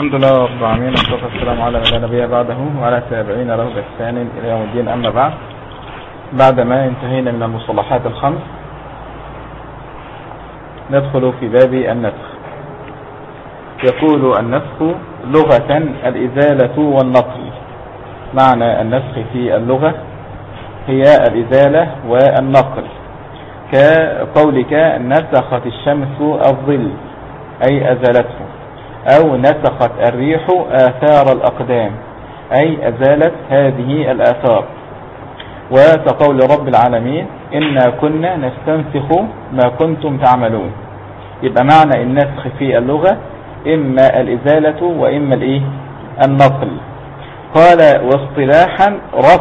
الحمد لله رب العالمين، والصلاة والسلام على من لا نبي بعده وعلى تابعين له بإحسان إلى يوم الدين. أما بعدما انتهينا من المصطلحات الخمس ندخل في باب النسخ. يقول النسخ لغة الإزالة والنقل. معنى النسخ في اللغة هي الإزالة والنقل، كقولك نسخت الشمس الظل أي أزالته، أو نسخت الريح آثار الأقدام أي أزالت هذه الآثار. وكقول رب العالمين إنا كنا نستنسخ ما كنتم تعملون. يبقى معنى النسخ في اللغة إما الإزالة وإما النقل. قال واصطلاحا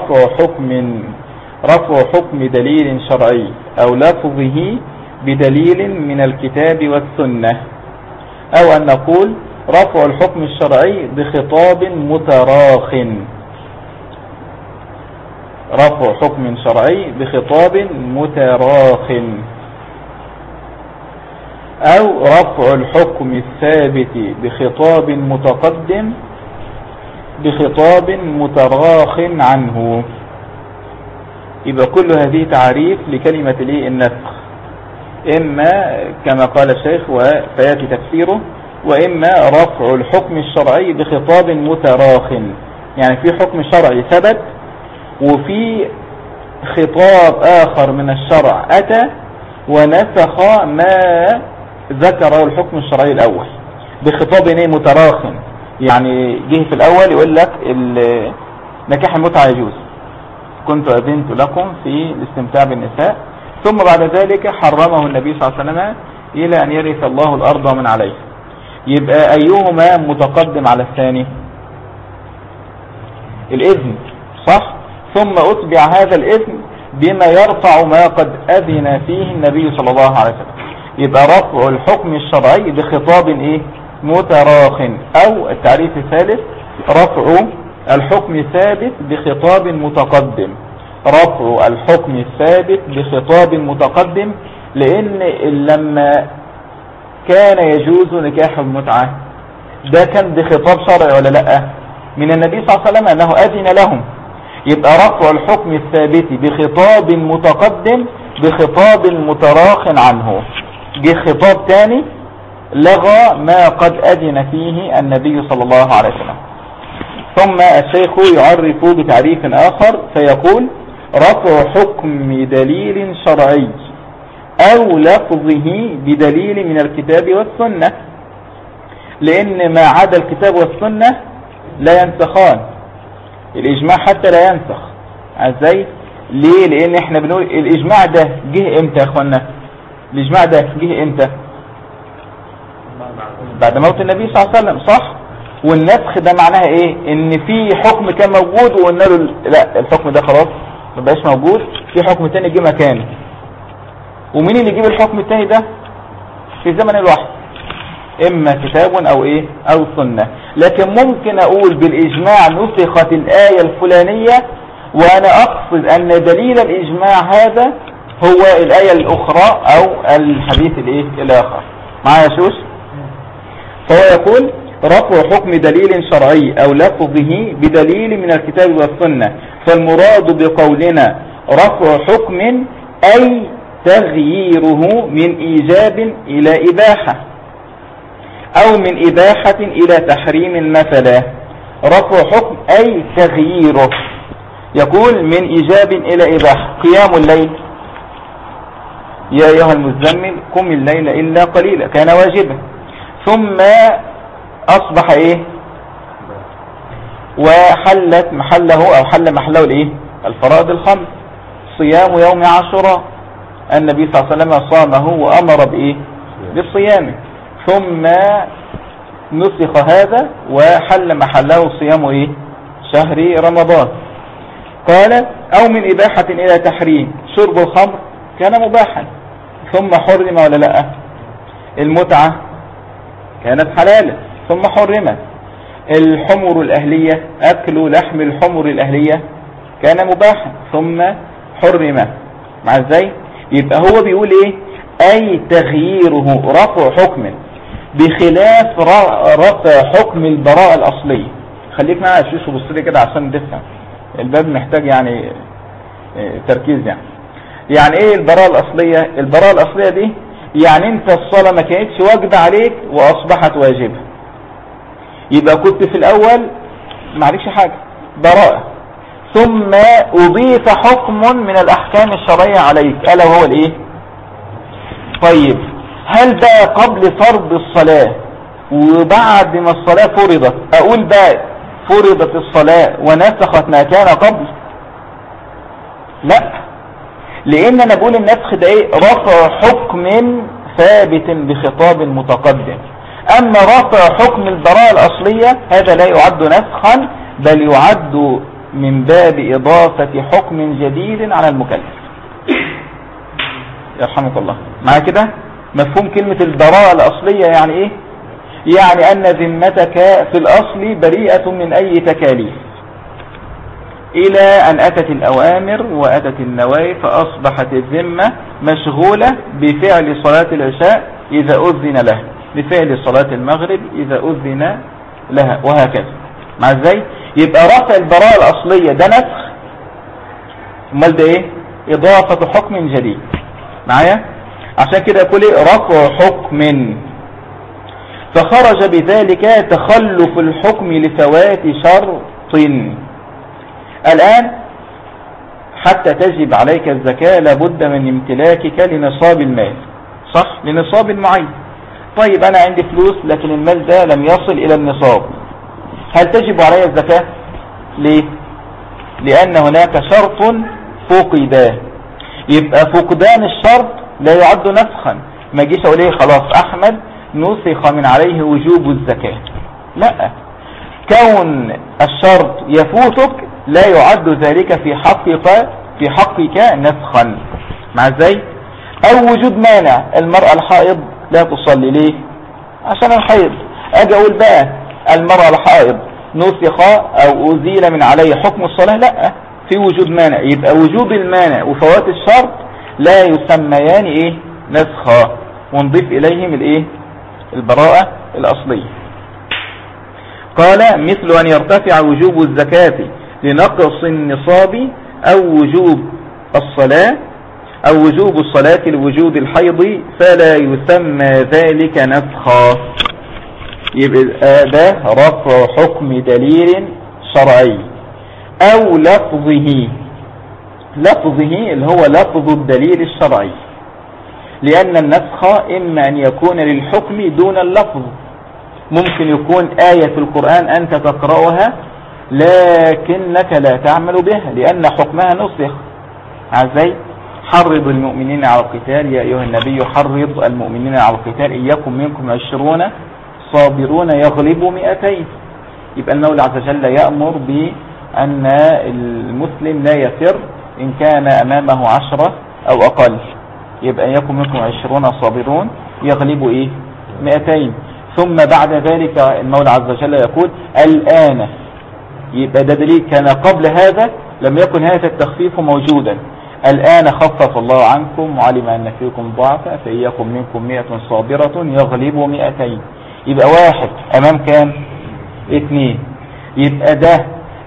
رفع حكم دليل شرعي أو لفظه بدليل من الكتاب والسنة، أو أن نقول رفع الحكم الشرعي بخطاب متراخٍ. رفع حكم شرعي بخطاب متراخٍ، أو رفع الحكم الثابت بخطاب متقدم بخطاب متراخٍ عنه. يبقى كل هذه تعريف لكلمة النسخ، إما كما قال الشيخ وسيأتي تفسيره، وإما رفع الحكم الشرعي بخطاب متراخٍ، يعني في حكم شرعي ثبت وفي خطاب آخر من الشرع أتى ونسخ ما ذكره الحكم الشرعي الأول بخطاب متراخٍ. يعني جه في الأول يقول لك نكاح المتعة يجوز، كنت أذنت لكم في الاستمتاع بالنساء، ثم بعد ذلك حرمه النبي صلى الله عليه وسلم إلى أن يرث الله الأرض ومن عليه. يبقى أيهما متقدم على الثاني؟ الإذن، صح؟ ثم أتبع هذا الإذن بما يرفع ما قد أذن فيه النبي صلى الله عليه وسلم. يبقى رفع الحكم الشرعي بخطاب متراخٍ، أو التعريف الثالث رفع الحكم الثابت بخطاب متقدم. رفع الحكم الثابت بخطاب متقدم، لأن لما كان يجوز نكاح المتعة ده كان بخطاب شرعي ولا لا من النبي صلى الله عليه وسلم أنه أذن لهم. يبقى رفع الحكم الثابت بخطاب متقدم بخطاب متراخٍ عنه. جه خطاب تاني لغى ما قد أذن فيه النبي صلى الله عليه وسلم. ثم الشيخ يعرف بتعريف آخر فيقول رفع حكم دليل شرعي أو لفظه بدليل من الكتاب والسنة، لأن ما عدا الكتاب والسنة لا ينسخان. الإجماع حتى لا ينسخ. ازاي؟ ليه؟ لأن احنا بنقول الإجماع ده جه امتى يا اخوانا؟ الإجماع ده جه امتى؟ بعد موت النبي صلى الله عليه وسلم، صح؟ والنسخ ده معناها ايه؟ ان في حكم كان موجود وقلنا له لا الحكم ده خلاص ما بقاش موجود، في حكم تاني جه مكانه. ومين اللي يجيب الحكم التاني ده؟ في زمن الوحي، اما كتاب او سنة. لكن ممكن اقول بالاجماع نسخت الآية الفلانية وانا اقصد ان دليل الاجماع هذا هو الآية الاخرى او الحديث الاخر. معايا شوش؟ فهو يقول رفع حكم دليل شرعي او لفظه بدليل من الكتاب والسنة. فالمراد بقولنا رفع حكم اي تغييره من إيجاب إلى إباحة، أو من إباحة إلى تحريم مثلا. رفع حكم أي تغييره. يقول من إيجاب إلى إباحة. قيام الليل يا أيها المزمل قم الليل إلا قليلا كان واجبا، ثم أصبح وحلت محله أو حل محله الفرائض الخمس. صيام يوم عاشوراء النبي صلى الله عليه وسلم صامه وأمر بالصيام، ثم نسخ هذا وحل محله صيام شهر رمضان. قال أو من إباحة إلى تحريم. شرب الخمر كان مباحا ثم حرم ولا لا؟ المتعة كانت حلالة ثم حرمت. الحمر الأهلية أكل لحم الحمر الأهلية كان مباحا ثم حرم. مع ازاي؟ يبقى هو بيقول ايه؟ اي تغييره رفع حكم بخلاف رفع حكم البراءة الأصلية. خليك معايا شوش وبص لي كده عشان تفهم، الباب محتاج يعني تركيز. يعني ايه البراءة الأصلية؟ البراءة الأصلية دي يعني انت الصلاة ما كانتش واجبة عليك وأصبحت واجبة، يبقى كنت في الأول ما عليكش حاجة براءة، ثم أضيف حكم من الأحكام الشرعية عليك ألا وهو الإيه؟ طيب هل بقى قبل فرض الصلاة وبعد ما الصلاة فرضت أقول بقى فرضت الصلاة ونسخت ما كان قبل؟ لا، لأن أنا بقول النسخ ده إيه؟ رفع حكم ثابت بخطاب متقدم. أما رفع حكم البراءة الأصلية هذا لا يعد نسخا، بل يعد من باب إضافة حكم جديد على المكلف. يرحمك الله. مع كده مفهوم كلمة البراءة الأصلية يعني إيه؟ يعني أن ذمتك في الأصل بريئة من أي تكاليف إلى أن أتت الأوامر وأتت النواهي، فأصبحت الذمة مشغولة بفعل صلاة العشاء إذا أذن لها، بفعل صلاة المغرب إذا أذن لها، وهكذا. مع ازاي؟ يبقى رفع البراءة الأصلية ده نسخ، امال ده ايه؟ إضافة حكم جديد. معايا؟ عشان كده يقول ايه؟ رفع حكم، فخرج بذلك تخلف الحكم لفوات شرط. الآن حتى تجب عليك الزكاة لابد من امتلاكك لنصاب المال، صح؟ لنصاب معين. طيب أنا عندي فلوس لكن المال ده لم يصل إلى النصاب، هل تجب علي الزكاة؟ ليه؟ لأن هناك شرط فقد، يبقى فقدان الشرط لا يعد نسخا. ما جيش أقول ايه خلاص أحمد نسخ من عليه وجوب الزكاة، لا، كون الشرط يفوتك لا يعد ذلك في حقك نسخا. مع ازاي؟ او وجود مانع، المرأة الحائض لا تصلي ليه؟ عشان الحيض. اجي اقول بقى المرأة الحائض نسخ او ازيل من عليه حكم الصلاة، لا، في وجود مانع. يبقى وجود المانع وفوات الشرط لا يسميان ايه؟ نسخا، ونضيف اليهم الايه؟ البراءة الاصلية. قال مثل ان يرتفع وجوب الزكاة لنقص النصاب او وجوب الصلاة او وجوب الصلاة لوجود الحيض فلا يسمى ذلك نسخا. يبقى ده رفع حكم دليل شرعي او لفظه اللي هو لفظ الدليل الشرعي، لان النسخ اما ان يكون للحكم دون اللفظ، ممكن يكون آية في القرآن أنت تقرأها لكنك لا تعمل بها لأن حكمها نسخ. عزي حرض المؤمنين على القتال، يا أيها النبي حرض المؤمنين على القتال إن يكن منكم 20 صابرون يغلبوا 200. يبقى المولى عز وجل يأمر بأن المسلم لا يفر إن كان أمامه 10 أو أقل، يبقى إن يكن منكم 20 صابرون يغلبوا 200. ثم بعد ذلك المولى عز وجل يقول الآن، يبقى ده دليل كان قبل هذا لم يكن هذا التخفيف موجودا. الآن خفف الله عنكم وعلم أن فيكم ضعفا فإن يكن منكم 100 صابرة يغلبوا 200. يبقى واحد أمام كام؟ 2. يبقى ده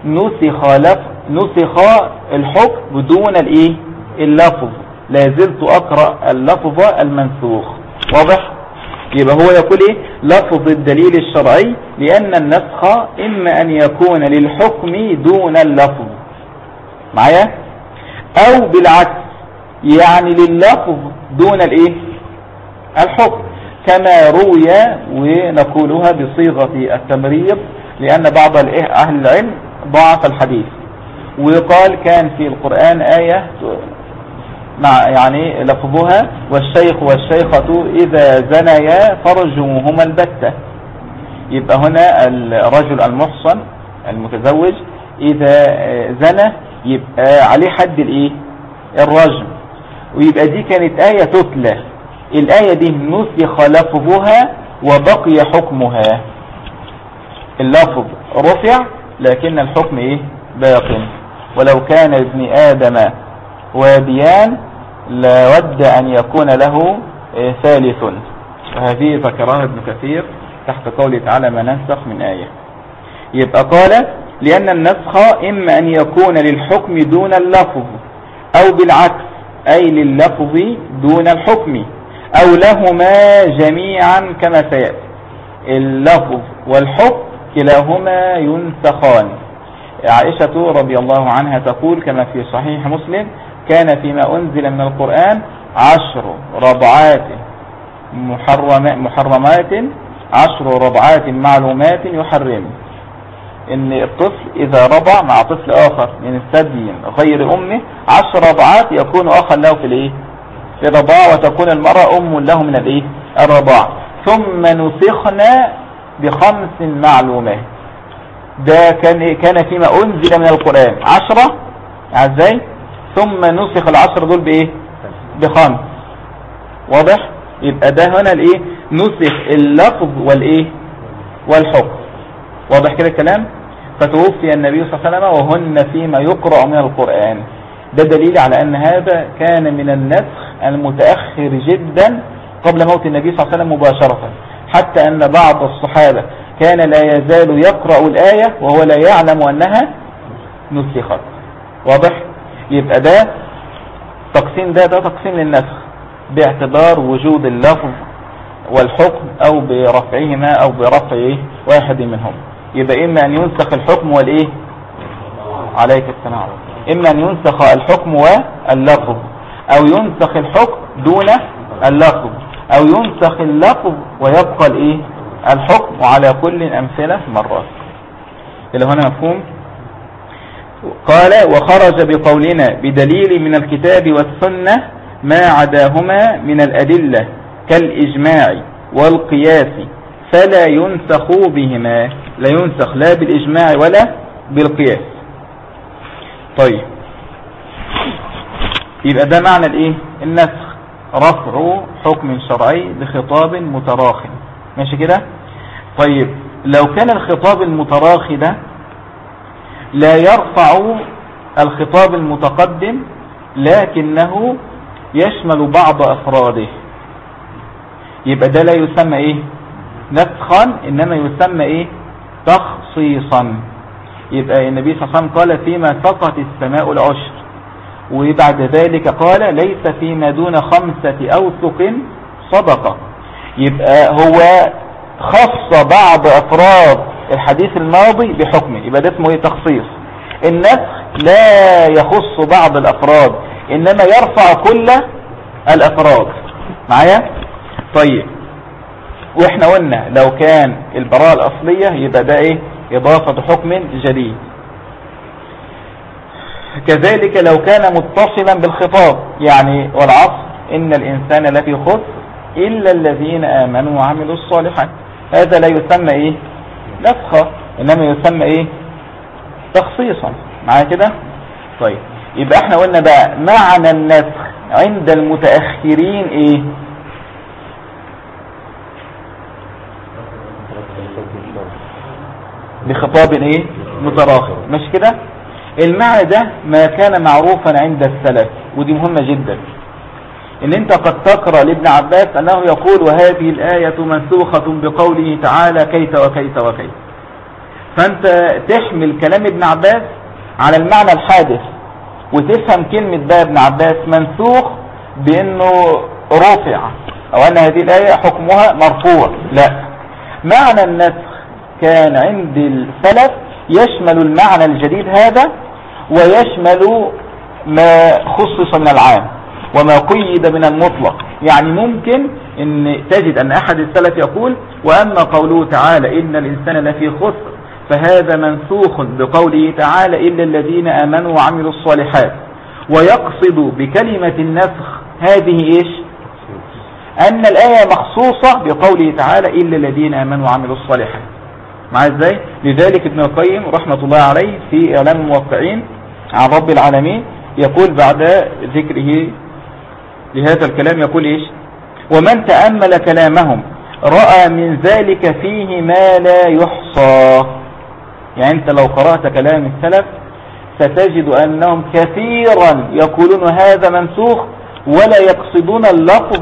نسخ الحكم بدون اللفظ، لا زلت أقرأ اللفظ المنسوخ. واضح؟ يبقى هو يقول لفظ الدليل الشرعي، لأن النسخ إما أن يكون للحكم دون اللفظ، معايا، أو بالعكس يعني لللفظ دون الحكم، كما روي ونقولها بصيغة التمريض لأن بعض أهل العلم ضعف الحديث، ويقال كان في القرآن آية مع يعني لفظها والشيخ والشيخة إذا زنيا فرجموهما البتة. يبقى هنا الرجل المحصن المتزوج إذا زنى يبقى عليه حد الرجم. ويبقى دي كانت آية تتلى، الآية دي نسخ لفظها وبقي حكمها، اللفظ رفع لكن الحكم باق. ولو كان ابن آدم واديان لود أن يكون له ثالث. وهذه ذكرها ابن كثير تحت قوله تعالى ما ننسخ من آية. يبقى قال لأن النسخ إما أن يكون للحكم دون اللفظ أو بالعكس أي لللفظ دون الحكم أو لهما جميعا كما سيأتي. اللفظ والحكم كلاهما ينسخان. عائشة رضي الله عنها تقول كما في صحيح مسلم كان فيما أنزل من القرآن 10 رضعات محرمات 10 رضعات معلومات يحرم. ان الطفل اذا رضع مع طفل اخر من الثدي غير امه 10 رضعات يكون اخا له في الايه في الرضاع، وتكون المرأة ام له من الايه الرضاع. ثم نسخنا ب5 معلومات. ده كان فيما انزل من القرآن 10 ازاي، ثم نسخ ال10 دول بايه ب5. واضح؟ يبقى ده هنا الايه نسخ اللفظ والايه والحكم. واضح كده الكلام؟ فتوفي النبي صلى الله عليه وسلم وهن فيما يقرأ من القرآن. ده دليل على ان هذا كان من النسخ المتأخر جدا قبل موت النبي صلى الله عليه وسلم مباشرة، حتى ان بعض الصحابة كان لا يزال يقرأ الآية وهو لا يعلم انها نسخت. واضح؟ يبقى ده تقسيم، ده تقسيم للنسخ باعتبار وجود اللفظ والحكم او برفعهما او برفع واحد منهم. يبقى اما ان ينسخ الحكم والايه عليك السلام، اما ان ينسخ الحكم واللفظ او ينسخ الحكم دون اللفظ او ينسخ اللفظ ويبقى الايه الحكم، وعلى كل امثلة مرات. الى هنا مفهوم؟ قال وخرج بقولنا بدليل من الكتاب والسنة ما عداهما من الأدلة كالإجماع والقياس فلا ينسخ بهما. لا ينسخ لا بالإجماع ولا بالقياس. طيب يبقى ده معنى الايه النسخ، رفع حكم شرعي بخطاب متراخٍ. ماشي كده؟ طيب لو كان الخطاب المتراخي ده لا يرفع الخطاب المتقدم لكنه يشمل بعض أفراده، يبقى ده لا يسمى ايه نسخا، انما يسمى ايه تخصيصا. يبقى النبي صلى الله عليه وسلم قال فيما سقط السماء العشر، وبعد ذلك قال ليس فيما دون 5 أوسق صدقة. يبقى هو خص بعض أفراد الحديث الماضي بحكمه، يبقى ده اسمه ايه تخصيص. النسخ لا يخص بعض الأفراد إنما يرفع كل الأفراد. معايا؟ طيب واحنا قلنا لو كان البراءة الأصلية يبقى ده ايه إضافة حكم جديد. كذلك لو كان متصلا بالخطاب، يعني والعصر إن الإنسان لفي خسر إلا الذين آمنوا وعملوا الصالحات، هذا لا يسمى ايه نسخة إنما يسمى ايه تخصيصا. معايا كده؟ طيب يبقى احنا قلنا بقى معنى النسخ عند المتأخرين ايه بخطاب ايه متراخي. مش كده؟ المعنى ده ما كان معروفا عند السلف، ودي مهمة جدا، ان انت قد تقرأ لابن عباس انه يقول وهذه الآية منسوخة بقوله تعالى كيت وكيت وكيت، فانت تحمل كلام ابن عباس على المعنى الحادث وتفهم كلمة بقى ابن عباس منسوخ بانه رفع او ان هذه الآية حكمها مرفوع. لا، معنى النسخ كان عند السلف يشمل المعنى الجديد هذا ويشمل ما خصص من العام وما قيد من المطلق. يعني ممكن ان تجد ان احد السلف يقول واما قوله تعالى ان الانسان لفي خسر فهذا منسوخ بقوله تعالى إلا الذين آمنوا وعملوا الصالحات، ويقصد بكلمة النسخ هذه إيش أن الآية مخصوصة بقوله تعالى إلا الذين آمنوا وعملوا الصالحات. مع ازاي؟ لذلك ابن القيم رحمة الله عليه في إعلام الموقعين عن رب العالمين يقول بعد ذكره لهذا الكلام يقول إيش ومن تأمل كلامهم رأى من ذلك فيه ما لا يحصى. يعني انت لو قرأت كلام السلف ستجد انهم كثيرا يقولون هذا منسوخ ولا يقصدون اللفظ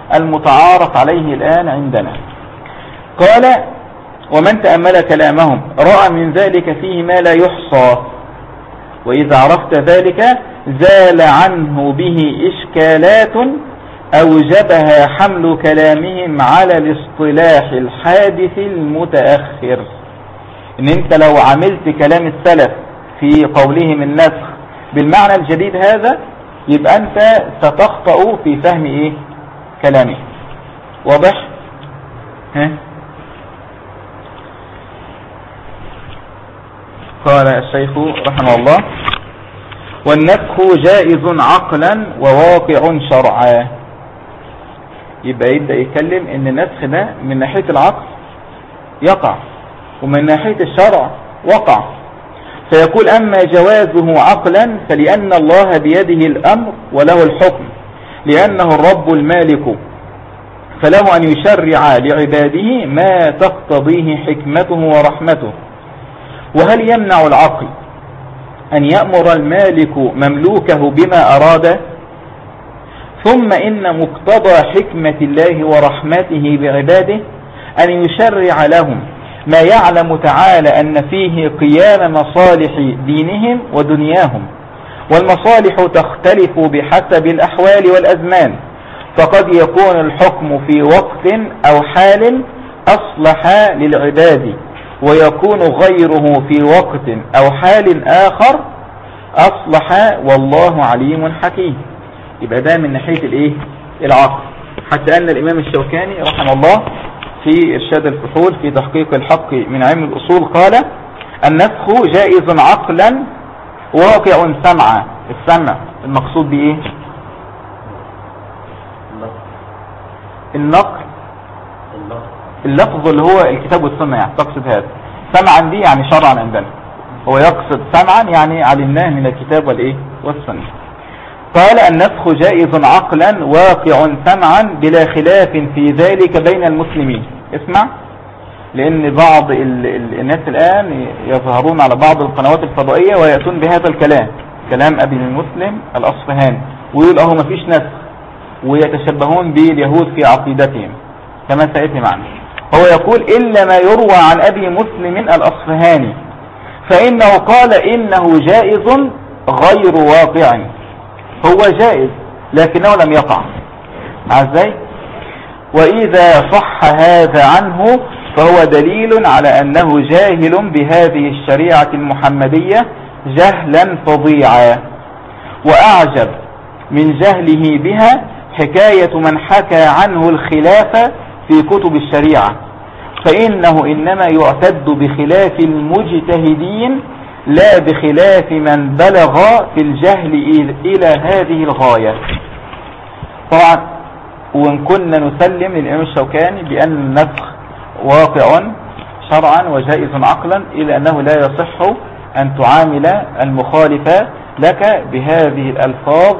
المتعارف عليه الآن عندنا. قال ومن تأمل كلامهم رأى من ذلك فيه ما لا يحصى، وإذا عرفت ذلك زال عنه به إشكالات أوجبها حمل كلامهم على الاصطلاح الحادث المتأخر. إن أنت لو عملت كلام السلف في قولهم النسخ بالمعنى الجديد هذا يبقى أنت ستخطأ في فهم إيه كلامه. واضح؟ قال الشيخ رحمه الله والنسخ جائز عقلا وواقع شرعا. يبقى يبدأ يتكلم ان النسخ ده من ناحية العقل يقع ومن ناحية الشرع وقع. فيقول أما جوازه عقلا فلأن الله بيده الأمر وله الحكم، لأنه الرب المالك، فله أن يشرع لعباده ما تقتضيه حكمته ورحمته. وهل يمنع العقل أن يأمر المالك مملوكه بما أراد؟ ثم إن مقتضى حكمة الله ورحمته بعباده أن يشرع لهم ما يعلم تعالى أن فيه قيام مصالح دينهم ودنياهم، والمصالح تختلف بحسب الأحوال والأزمان، فقد يكون الحكم في وقت أو حال أصلح للعباد، ويكون غيره في وقت أو حال آخر أصلح، والله عليم حكيم. يبقى ده من ناحية الايه العقل. حتى أن الإمام الشوكاني رحمه الله في إرشاد الفحول في تحقيق الحق من علم الأصول قال النسخ جائز عقلا واقع سمعا. السمع المقصود بإيه؟ النقل، اللفظ اللي هو الكتاب والسنة، يعني تقصد هذا. سمعا دي يعني شرعا عندنا، هو يقصد سمعا يعني علمناه من الكتاب والإيه والسنة. قال النسخ جائز عقلا واقع سمعا بلا خلاف في ذلك بين المسلمين. اسمع، لأن بعض الناس الآن يظهرون على بعض القنوات الفضائية ويأتون بهذا الكلام، كلام أبي المسلم الأصفهاني، ويقول أهو مفيش نسخ، ويتشبهون باليهود في عقيدتهم كما سيأتي معنا. هو يقول إلا ما يروى عن أبي مسلم الأصفهاني فإنه قال إنه جائز غير واقع. هو جائز لكنه لم يقع. ازاي؟ وإذا صح هذا عنه فهو دليل على أنه جاهل بهذه الشريعة المحمدية جهلا فظيعا. وأعجب من جهله بها حكاية من حكى عنه الخلاف في كتب الشريعة، فإنه إنما يعتد بخلاف المجتهدين لا بخلاف من بلغ في الجهل إلى هذه الغاية. طبعا وإن كنا نسلم للإمام الشوكاني بأن النسخ واقع شرعا وجائز عقلا، إلا أنه لا يصح أن تعامل المخالف لك بهذه الألفاظ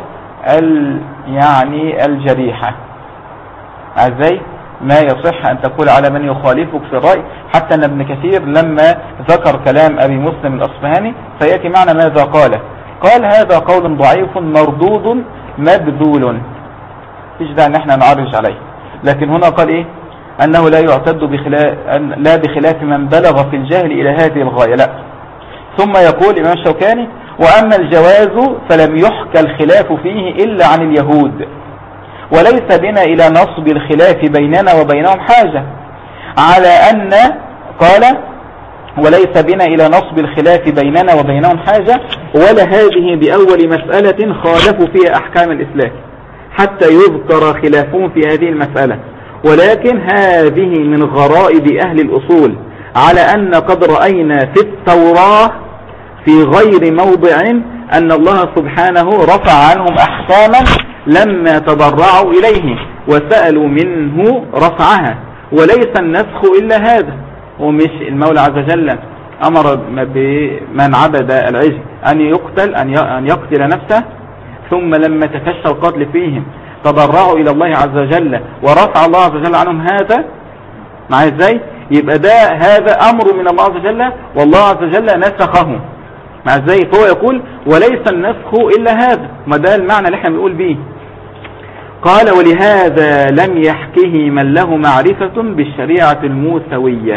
يعني الجريحة. ازاي؟ ما يصح أن تقول على من يخالفك في الرأي. حتى أن ابن كثير لما ذكر كلام أبي مسلم الأصفهاني فيأتي معنى ماذا قال هذا قول ضعيف مردود مبذول، فيش داعي ان احنا نعرج عليه. لكن هنا قال ايه؟ أنه لا يعتد لا بخلاف من بلغ في الجهل إلى هذه الغاية، لا. ثم يقول الإمام الشوكاني وأما الجواز فلم يحكى الخلاف فيه إلا عن اليهود، وليس بنا إلى نصب الخلاف بيننا وبينهم حاجة، على أن قال وليس بنا إلى نصب الخلاف بيننا وبينهم حاجة، ولا هذه بأول مسألة خالفوا فيها أحكام الإسلام حتى يذكر خلافهم في هذه المسألة، ولكن هذه من غرائب أهل الأصول، على أن قد رأينا في التوراة في غير موضع أن الله سبحانه رفع عنهم أحكاما لما تضرعوا إليه وسألوا منه رفعها، وليس النسخ إلا هذا. ومش المولى عز وجل أمر بمن عبد العجل أن يقتل نفسه، ثم لما تفشى القتل فيهم تضرعوا إلى الله عز وجل ورفع الله عز وجل عنهم هذا. مع ازاي؟ يبقى هذا أمر من الله عز وجل والله عز وجل نسخه. مع ازاي؟ فهو يقول وليس النسخ إلا هذا، ما ده المعنى اللي احنا بنقول به. قال ولهذا لم يحكه من له معرفة بالشريعة الموسوية.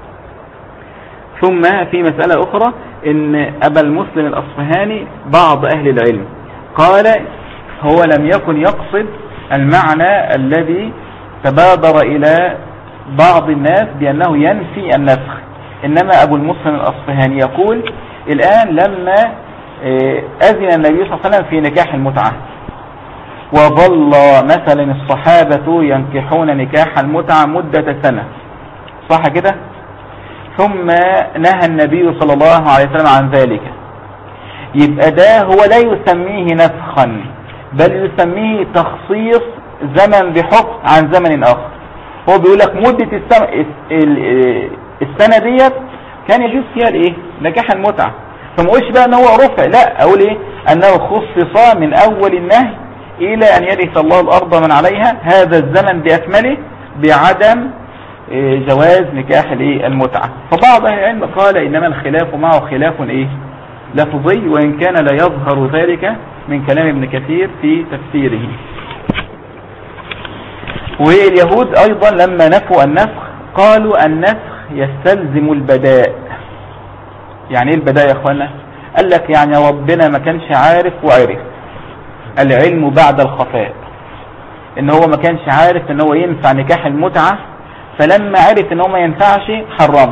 ثم في مسألة أخرى إن أبا المسلم الأصفهاني بعض أهل العلم قال هو لم يكن يقصد المعنى الذي تبادر إلى بعض الناس بأنه ينفي النسخ، إنما أبو المسلم الأصفهاني يقول الآن لما أذن النبي صلى الله عليه وسلم في نكاح المتعة وظل مثلا الصحابة ينكحون نكاح المتعة مدة سنة، صح كده؟ ثم نهى النبي صلى الله عليه وسلم عن ذلك، يبقى ده هو لا يسميه نسخا بل يسميه تخصيص زمن بحكم عن زمن آخر. هو بيقول لك مدة السنة ديت كان يجوز فيها الايه؟ نكاح المتعة، فما اقولش بقى ان هو رفع، لا اقول ايه؟ انه خصص من اول النهي الى ان يرث الله الارض من عليها هذا الزمن باكمله بعدم جواز نكاح المتعة. فبعض اهل العلم قال انما الخلاف معه خلاف لفظي، وان كان لا يظهر ذلك من كلام ابن كثير في تفسيره. واليهود ايضا لما نفوا النسخ قالوا النسخ يستلزم البداء. يعني ايه البداء يا اخوانا؟ قال لك يعني ربنا ما كانش عارف وعرف، العلم بعد الخفاء، ان هو ما كانش عارف ان هو ينفع نكاح المتعة، فلما عرف ان هو ما ينفعش حرم.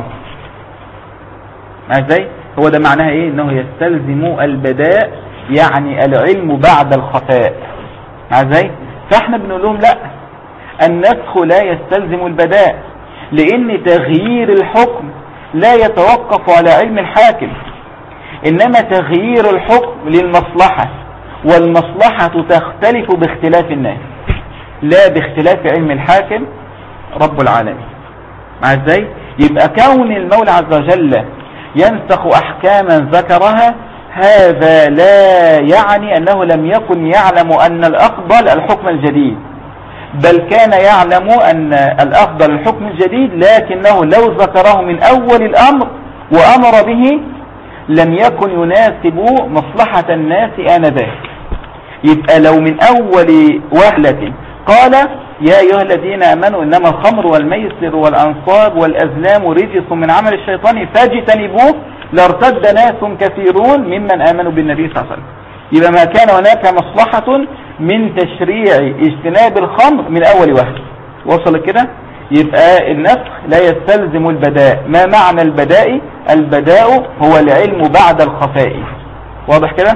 ازاي؟ هو ده معناها ايه؟ انه يستلزم البداء، يعني العلم بعد الخفاء. ازاي؟ فاحنا بنقول لهم لا، النسخ لا يستلزم البداء، لان تغيير الحكم لا يتوقف على علم الحاكم، انما تغيير الحكم للمصلحة، والمصلحة تختلف باختلاف الناس لا باختلاف علم الحاكم رب العالمين. ازاي؟ يبقى كون المولى عز وجل ينسخ احكاما ذكرها هذا لا يعني انه لم يكن يعلم ان الافضل الحكم الجديد، بل كان يعلم ان الافضل الحكم الجديد، لكنه لو ذكره من اول الامر وامر به لم يكن يناسب مصلحة الناس آنذاك. يبقى لو من اول وهلة قال يا ايها الذين امنوا انما الخمر والميسر والانصاب والازلام رجس من عمل الشيطان فاجتنبوه لارتد ناس كثيرون ممن امنوا بالنبي صلى الله عليه وسلم. يبقى ما كان هناك مصلحة من تشريع اجتناب الخمر من اول وهلة. وصل كده؟ يبقى النسخ لا يستلزم البداء. ما معنى البداء؟ البداء هو العلم بعد الخفاء. واضح كده؟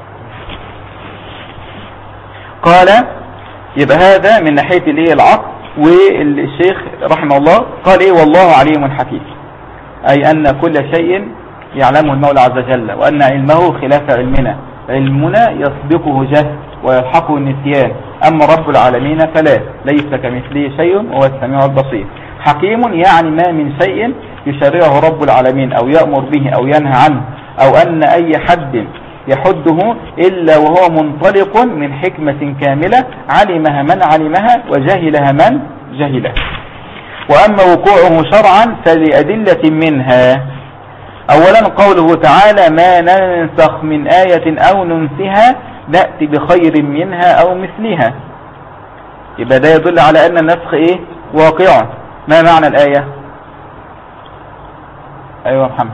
قال يبقى هذا من ناحية العقل. والشيخ رحمه الله قال والله عليم حكيم، اي ان كل شيء يعلمه المولى عز وجل، وان علمه خلاف علمنا، علمنا يسبقه جهل ويلحقه النسيان، اما رب العالمين فلا، ليس كمثله شيء وهو السميع البصير. حكيم يعني ما من شيء يشرعه رب العالمين او يأمر به او ينهى عنه، او ان اي حد يحده إلا وهو منطلق من حكمة كاملة علمها من علمها وجهلها من جهلها. وأما وقوعه شرعا فلأدلة منها. أولا قوله تعالى ما ننسخ من آية أو ننسها نأتي بخير منها أو مثلها، يبقى ده يدل على أن النسخ واقع. ما معنى الآية؟ أيوة محمد.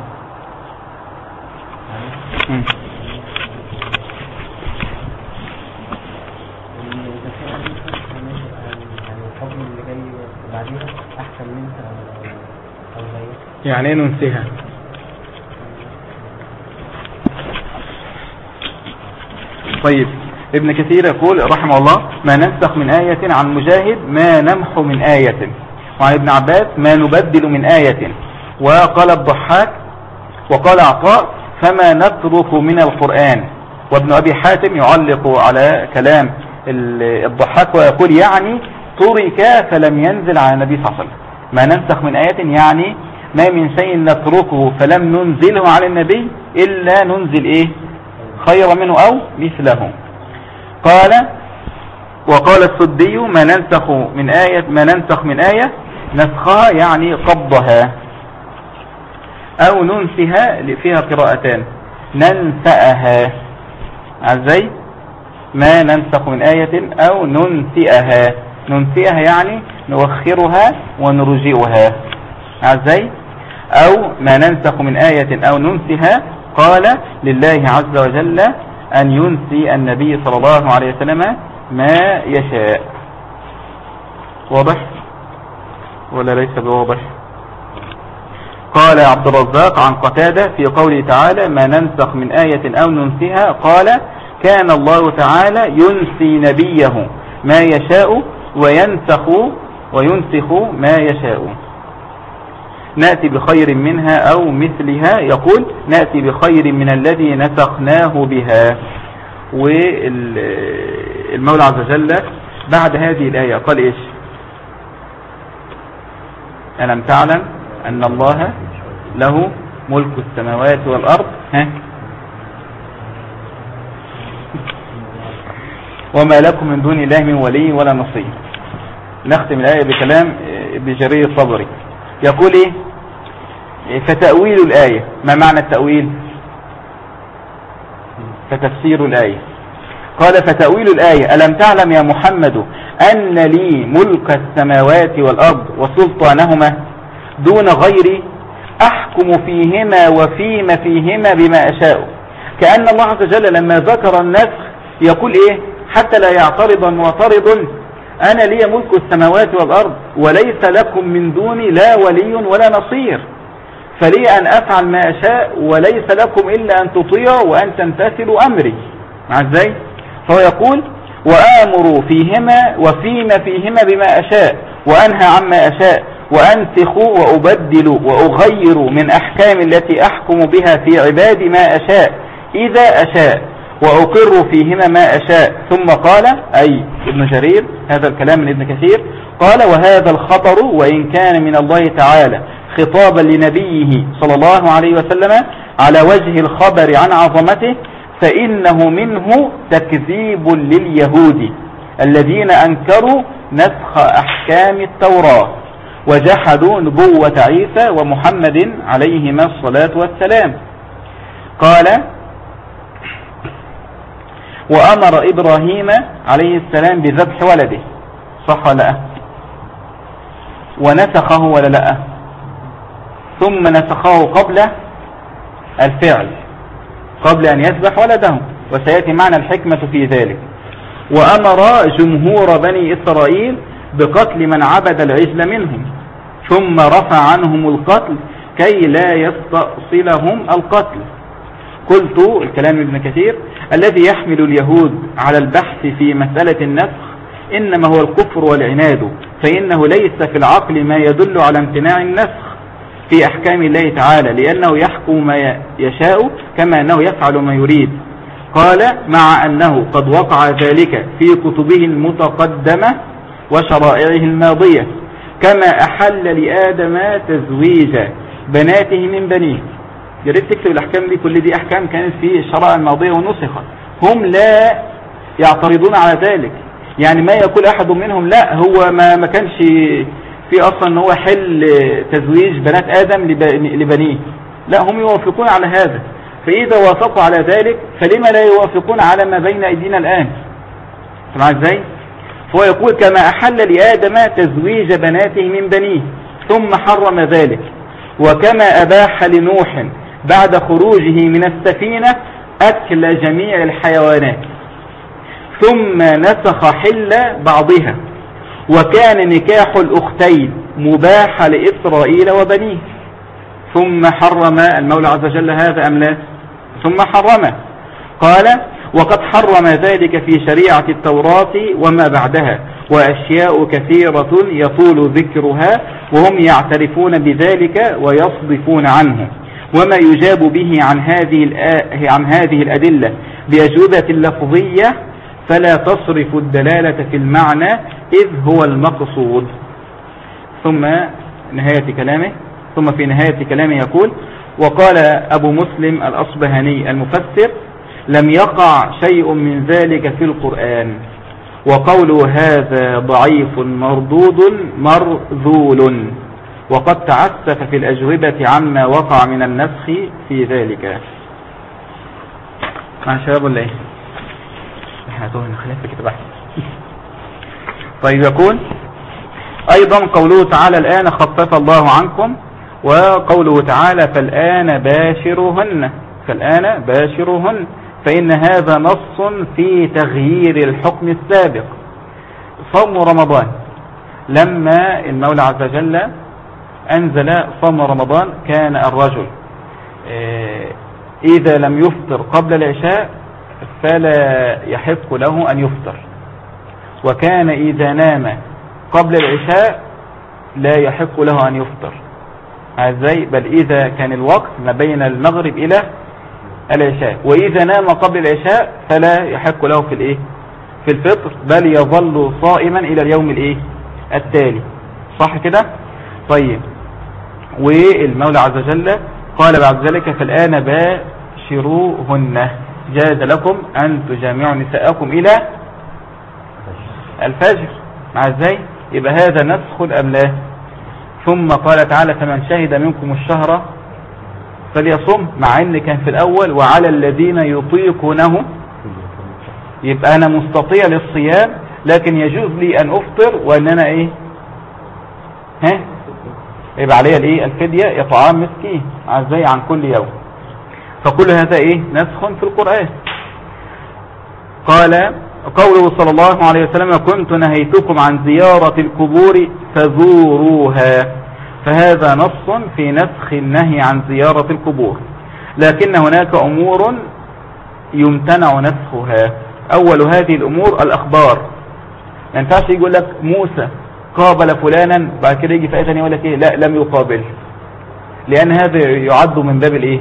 يعني ايه ننسيها؟ طيب ابن كثير يقول رحمه الله ما ننسخ من آية، عن مجاهد ما نمحو من آية، وعن ابن عباس ما نبدل من آية. وقال الضحاك وقال عطاء فما نترك من القرآن. وابن أبي حاتم يعلق على كلام الضحاك ويقول يعني ترك فلم ينزل على النبي صلى الله عليه وسلم. ما ننسخ من آية يعني ما من شيء نتركه فلم ننزله على النبي إلا ننزل خير منه أو مثله. قال وقال السدي ما ننسخ من آية نسخها يعني قبضها، أو ننسها فيها قراءتان ننسأها. ازاي؟ ما ننسخ من آية أو ننسئها. ننسئها يعني نوخرها ونرجئها. ازاي؟ أو ما ننسخ من آية أو ننسها قال لله عز وجل أن ينسي النبي صلى الله عليه وسلم ما يشاء. واضح ولا ليس بواضح؟ قال عبد الرزاق عن قتادة في قوله تعالى ما ننسخ من آية أو ننسها قال كان الله تعالى ينسي نبيه ما يشاء وينسخ ما يشاء. نأتي بخير منها أو مثلها، يقول نأتي بخير من الذي نسخناه بها. والمولى عز وجل بعد هذه الآية قال إيش؟ ألم تعلم أن الله له ملك السماوات والأرض وما لكم من دون الله من ولي ولا نصير. نختم الآية بكلام ابن جرير الطبري يقول إيه؟ فتأويل الآية. ما معنى التأويل؟ فتفسير الآية. قال فتأويل الآية ألم تعلم يا محمد أن لي ملك السماوات والأرض وسلطانهما دون غيري أحكم فيهما وفيما فيهما بما أشاء. كأن الله عز وجل لما ذكر النسخ يقول إيه؟ حتى لا يعترض معترض أنا لي ملك السماوات والأرض وليس لكم من دوني لا ولي ولا نصير، فلي أن أفعل ما أشاء وليس لكم إلا أن تطيعوا وأن تمتثلوا أمري. مع ازاي؟ فهو يقول وآمر فيهما وفيما فيهما بما أشاء وأنهى عما أشاء وأنسخ وأبدل وأغير من أحكام التي أحكم بها في عبادي ما أشاء إذا أشاء وأقر فيهما ما أشاء. ثم قال أي ابن جرير هذا الكلام من ابن كثير قال وهذا الخبر وإن كان من الله تعالى خطابا لنبيه صلى الله عليه وسلم على وجه الخبر عن عظمته فإنه منه تكذيب لليهود الذين أنكروا نسخ أحكام التوراة وجحدوا نبوة عيسى ومحمد عليهما الصلاة والسلام. قال وأمر إبراهيم عليه السلام بذبح ولده، صح ولا لا؟ ونسخه ولا لا؟ ثم نسخه قبل الفعل، قبل أن يذبح ولده، وسيأتي معنا الحكمة في ذلك. وأمر جمهور بني إسرائيل بقتل من عبد العجل منهم ثم رفع عنهم القتل كي لا يستأصلهم القتل. قلت الكلام ابن كثير الذي يحمل اليهود على البحث في مسألة النسخ إنما هو الكفر والعناد، فإنه ليس في العقل ما يدل على امتناع النسخ في أحكام الله تعالى لأنه يحكم ما يشاء كما أنه يفعل ما يريد. قال مع أنه قد وقع ذلك في كتبه المتقدمة وشرائعه الماضية كما أحل لآدم تزويج بناته من بنيه. جريت تكتب الأحكام دي، كل دي أحكام كانت في الشرائع الماضية ونسخت، هم لا يعترضون على ذلك. يعني ما يقول أحد منهم لا هو ما كانش في أصلا أنه حل تزويج بنات آدم لبنيه، لا هم يوافقون على هذا. فإذا وافقوا على ذلك فلما لا يوافقون على ما بين أيدينا الآن؟ سمع ازاي؟ فهو يقول كما أحل لآدم تزويج بناته من بنيه ثم حرم ذلك، وكما أباح لنوح بعد خروجه من السفينة أكل جميع الحيوانات ثم نسخ حل بعضها، وكان نكاح الأختين مباح لإسرائيل وبنيه. ثم حرم المولى عز وجل هذا أم لا؟ ثم حرمه. قال وقد حرم ذلك في شريعة التوراة وما بعدها وأشياء كثيرة يطول ذكرها وهم يعترفون بذلك ويصدفون عنه. وما يجاب به عن هذه الأدلة بأجوبة لفظية فلا تصرف الدلالة في المعنى إذ هو المقصود. ثم في نهاية كلامه يقول وقال أبو مسلم الأصبهاني المفسر لم يقع شيء من ذلك في القرآن، وقوله هذا ضعيف مردود مرذول، وقد تعسف في الأجوبة عما وقع من النسخ في ذلك. مع شباب ولا ايه؟ هاتوه نخليها في كتاب احسن. طيب يقول ايضا قوله تعالى الان خفف الله عنكم، وقوله تعالى فالآن باشرهن، فإن هذا نص في تغيير الحكم السابق. صوم رمضان، لما المولى عز وجل أنزل صوم رمضان كان الرجل إذا لم يفطر قبل العشاء فلا يحق له أن يفطر، وكان إذا نام قبل العشاء لا يحق له أن يفطر. ازاي؟ بل إذا كان الوقت ما بين المغرب إلى العشاء، وإذا نام قبل العشاء فلا يحق له في الفطر، بل يظل صائما إلى اليوم التالي. صح كده؟ طيب، والمولى عز وجل قال بعد ذلك فالآن باشروهن، جاز لكم أن تجامعوا نساءكم إلى الفجر. ازاي؟ يبقى هذا نسخ أم لا؟ ثم قال تعالى فمن شهد منكم الشهر فليصم، مع ان كان في الاول وعلى الذين يطيقونه، يبقى انا مستطيع للصيام لكن يجوز لي ان افطر، وان انا يبقى علي الفدية اطعام مسكين ازاي عن كل يوم. فكل هذا نسخ في القرآن. قال قوله صلى الله عليه وسلم كنت نهيتكم عن زيارة القبور فزوروها، فهذا نص في نسخ النهي عن زيارة القبور، لكن هناك أمور يمتنع نسخها. أول هذه الأمور الأخبار، ما ينفعش يقول لك موسى قابل فلانا بعد كده يجي في آية ثانية يقول لك لا لم يقابل، لأن هذا يعد من باب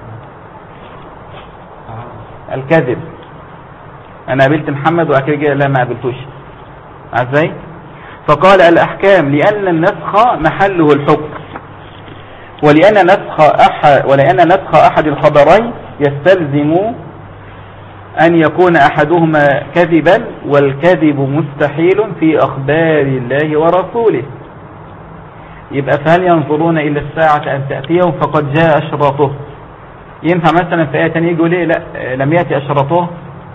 الكذب. انا قابلت محمد وبعد كده لا ما قابلتوش. ازاي؟ فقال الاحكام لان النسخ محله الحكم، ولان نسخ احد الخبرين يستلزم ان يكون احدهما كذبا، والكذب مستحيل في اخبار الله ورسوله. يبقى فهل ينظرون الى الساعة ان تأتيهم فقد جاء اشراطه؟ ينفع مثلا في آية ثانية يقول لا لم يأتي اشراطه؟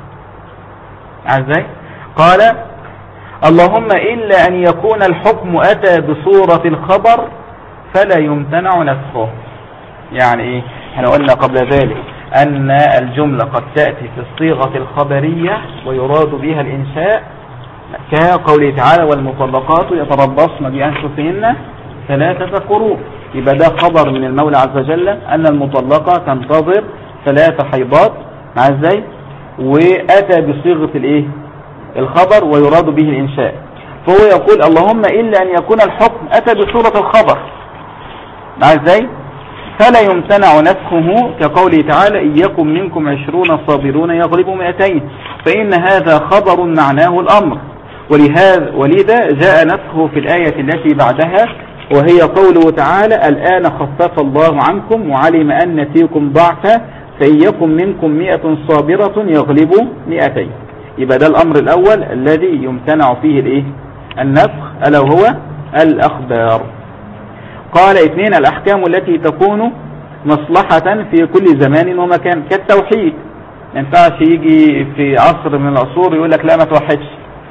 ازاي؟ قال اللهم إلا أن يكون الحكم أتى بصورة الخبر فلا يمتنع نسخه. يعني احنا قلنا قبل ذلك أن الجملة قد تأتي في الصيغة الخبرية ويراد بها الإنشاء، كقوله تعالى والمطلقات يتربصن بأنفسهن 3 قروء. يبقى ده خبر من المولى عز وجل أن المطلقة تنتظر 3 حيضات. مع ازاي؟ وأتى بصيغة الخبر ويراد به الإنشاء. فهو يقول اللهم إلا أن يكون الحكم أتى بصورة الخبر، مع ازاي؟ فلا يمتنع نسخه، كقوله تعالى إن يكن منكم 20 صابرون يغلبوا 200، فإن هذا خبر معناه الأمر. ولذا جاء نسخه في الآية التي بعدها، وهي قوله تعالى الآن خفف الله عنكم وعلم أن فيكم ضعفا فإن يكن منكم 100 صابرة يغلبوا 200. يبقى ده الأمر الأول الذي يمتنع فيه النسخ، ألا هو الأخبار. قال 2 الأحكام التي تكون مصلحة في كل زمان ومكان، كالتوحيد. ما ينفعش يجي في عصر من العصور يقول لك لا ما توحدش،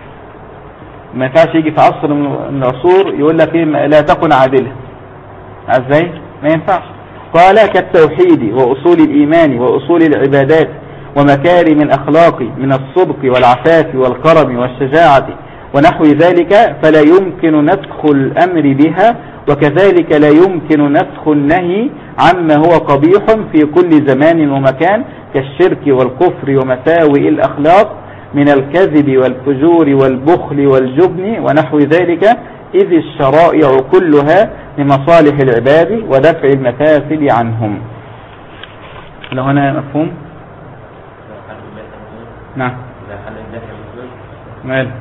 ما ينفعش يجي في عصر من العصور يقول لك لا تكن عادلة. ازاي؟ ما ينفعش. قال كالتوحيد وأصول الإيمان وأصول العبادات ومكارم الأخلاق من الصدق والعفاف والكرم والشجاعة ونحو ذلك، فلا يمكن نسخ الأمر بها، وكذلك لا يمكن نسخ النهي عما هو قبيح في كل زمان ومكان، كالشرك والكفر ومساوئ الأخلاق من الكذب والفجور والبخل والجبن ونحو ذلك، إذ الشرائع كلها لمصالح العباد ودفع المفاسد عنهم. لو هنا مفهوم؟ نعم. مال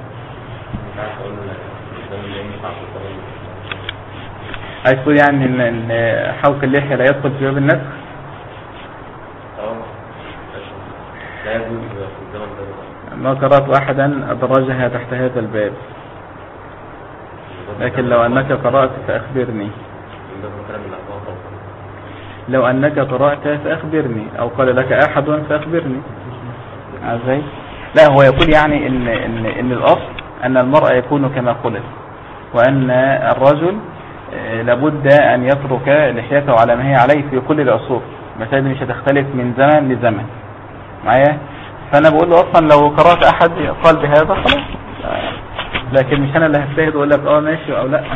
عايز تقول يعني ان حوك اللحية لا يدخل في باب النسخ؟ ما قرأت أحدا أدرجها تحت هذا الباب، لكن لو أنك قرأت فأخبرني. لو أنك قرأت فأخبرني، أو قال لك أحد فأخبرني. ازاي؟ لا، هو يقول يعني ان الاصل ان المرء يكون كما خلق، وان الرجل لابد ان يترك لحيته على ما هي عليه في كل العصور. المسائل مش هتختلف من زمن لزمن معايا. فانا بقول له اصلا لو قرأت احد قال بهذا خلاص، لكن مش انا اللي هجتهد واقول لك ماشي او لا.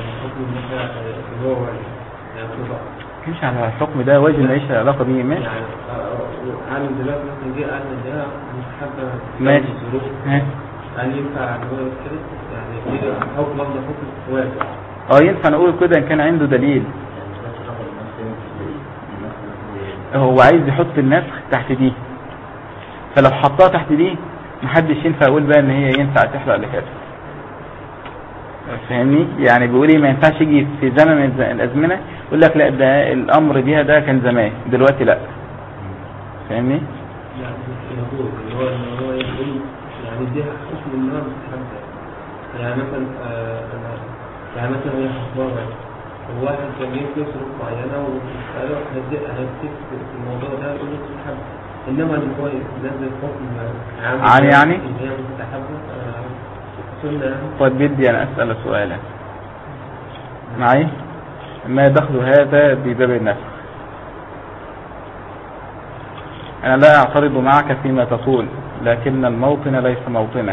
مش على الحكم ده واجب ماليش علاقه بيه. ماشي عالم دلوقتي مثلا جه قال ان ده مستحب ماشي. هل ينفع ان هو يتكلم يعني ايه حكم لفظ حكم واجب؟ ينفع نقول كده ان كان عنده دليل. هو عايز يحط النسخ تحت دي، فلو حطها تحت دي محدش ينفع يقول بقى ان هي ينفع تحرق لكده. فاهمني؟ يعني بيقول ايه، ما ينفعش يجي في زمن من الازمنه يقول لك لا ده الامر بيها ده كان زمان دلوقتي لا. فاهمني؟ هو يقول يعني دي حكم النار مستحبه. يعني مثلا يعني مثلا هي حكمها واحد كان يمكن ظروف معينه وقالوا هديك في الموضوع ده يقول لك مستحبه، انما اللي هو نزل حكم عام يعني هي مستحبه سنه. طيب بدي انا اسال سؤالا معي، ما دخل هذا بباب النسخ؟ انا لا اعترض معك فيما تقول، لكن الموطن ليس موطنه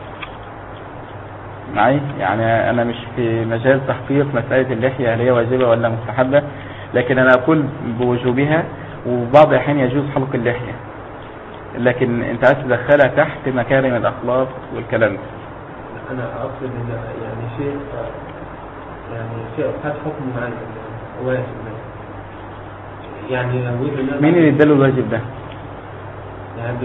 معي. يعني انا مش في مجال تحقيق مسألة اللحية هل هي واجبة ولا مستحبة، لكن انا اقول بوجوبها، وبعض الاحيان يجوز حلق اللحية، لكن انت عايز تدخلها تحت مكارم الاخلاق والكلام ده. انا اقصد ان يعني شيء خد حكم معين واجب. يعني مين اللي اداله الواجب ده؟ يعني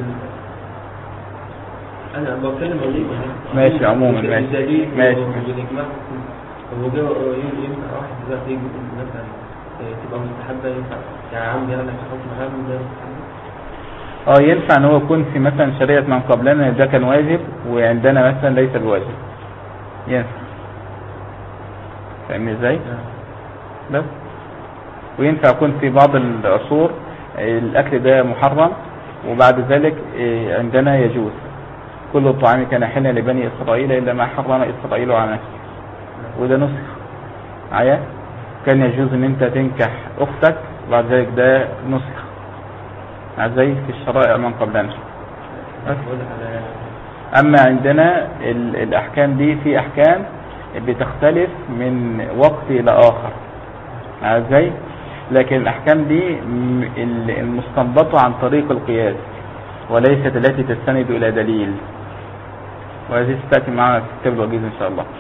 انا بتكلم عن ماشي عموما ماشي بالاجماع. هو جه ينفع واحد دلوقتي يجي مثلا تبقى مستحبه، ينفع يعني عم يعمل حكم عام ده مستحب؟ ينفع ان هو يكون في مثلا شريعه من قبلنا ده كان واجب وعندنا مثلا ليس بواجب، ينفع. فاهمني ازاي؟ بس وينفع يكون في بعض العصور الاكل ده محرم وبعد ذلك عندنا يجوز. كل الطعام كان حلا لبني إسرائيل إلا ما حرم إسرائيل على نفسه، وده نسخ معايا. كان يجوز ان انت تنكح اختك وبعد ذلك ده نسخ زي في الشرائع من قبلنا. اما عندنا الاحكام دي في احكام بتختلف من وقت الى اخر زي، لكن الاحكام دي المستنبطة عن طريق القياس وليست التي تستند الى دليل، وهذه ستأتي معنا في كتاب الوجيز ان شاء الله.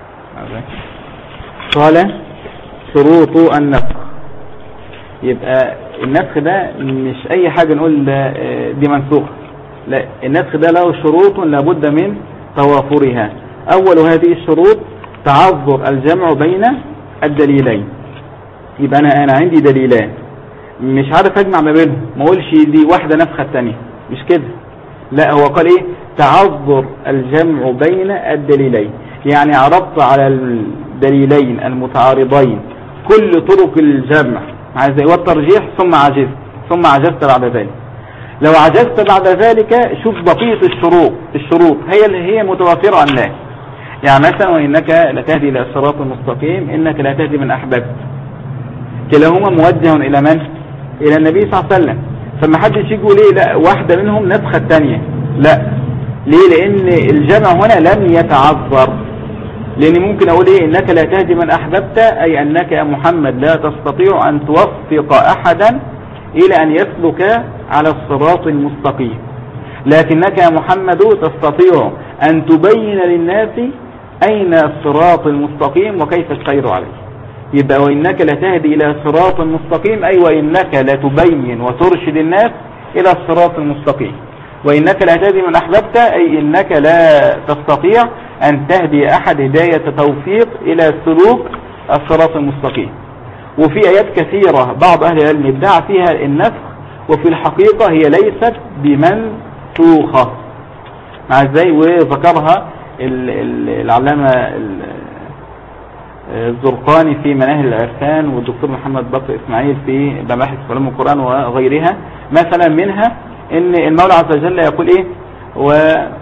قال شروط النسخ. يبقى النسخ ده مش اي حاجة نقول دي منسوخة، لا، النسخ ده له شروط لابد من توافرها. اول هذه الشروط تعذر الجمع بين الدليلين. يبقى انا عندي دليلان مش عارف اجمع ما بينهم، ما اقولش دي واحدة نسخة الثانية، مش كده. لا، هو قال ايه؟ تعذر الجمع بين الدليلين، يعني عرضت على الدليلين المتعارضين كل طرق الجمع والترجيح ثم عجزت بعد ذلك. لو عجزت بعد ذلك شوف بقية الشروط هي اللي هي متوافرة أم لا. يعني مثلا وإنك لتهدي إلى الصراط المستقيم إنك لا تهدي من أحببت، كلاهما موجه إلى من؟ إلى النبي صلى الله عليه وسلم. فما حدش يقول ليه لا واحدة منهم نسخة الثانية، لا. ليه؟ لأن الجمع هنا لم يتعذر. لأن ممكن أقول إيه؟ إنك لا تهدي من أحببت، أي أنك يا محمد لا تستطيع أن توفق أحدا إلى أن يسلك على الصراط المستقيم، لكنك يا محمد تستطيع أن تبين للناس أين الصراط المستقيم وكيف السير عليه. يبقى وإنك لا تهدي إلى صراط مستقيم، أي وإنك لا تبين وترشد الناس إلى الصراط المستقيم. وإنك لا تهدي من أحببت، أي إنك لا تستطيع أن تهدي أحد هداية توفيق إلى سلوك الصراط المستقيم. وفي آيات كثيرة بعض أهل العلم ادعى فيها النسخ، وفي الحقيقة هي ليست بمنسوخة ازاي، وذكرها العلامة الزرقاني في مناهل العرفان والدكتور محمد بكر إسماعيل في مباحث علوم القرآن وغيرها. مثلا منها ان المولى عز وجل يقول ايه؟ وإذا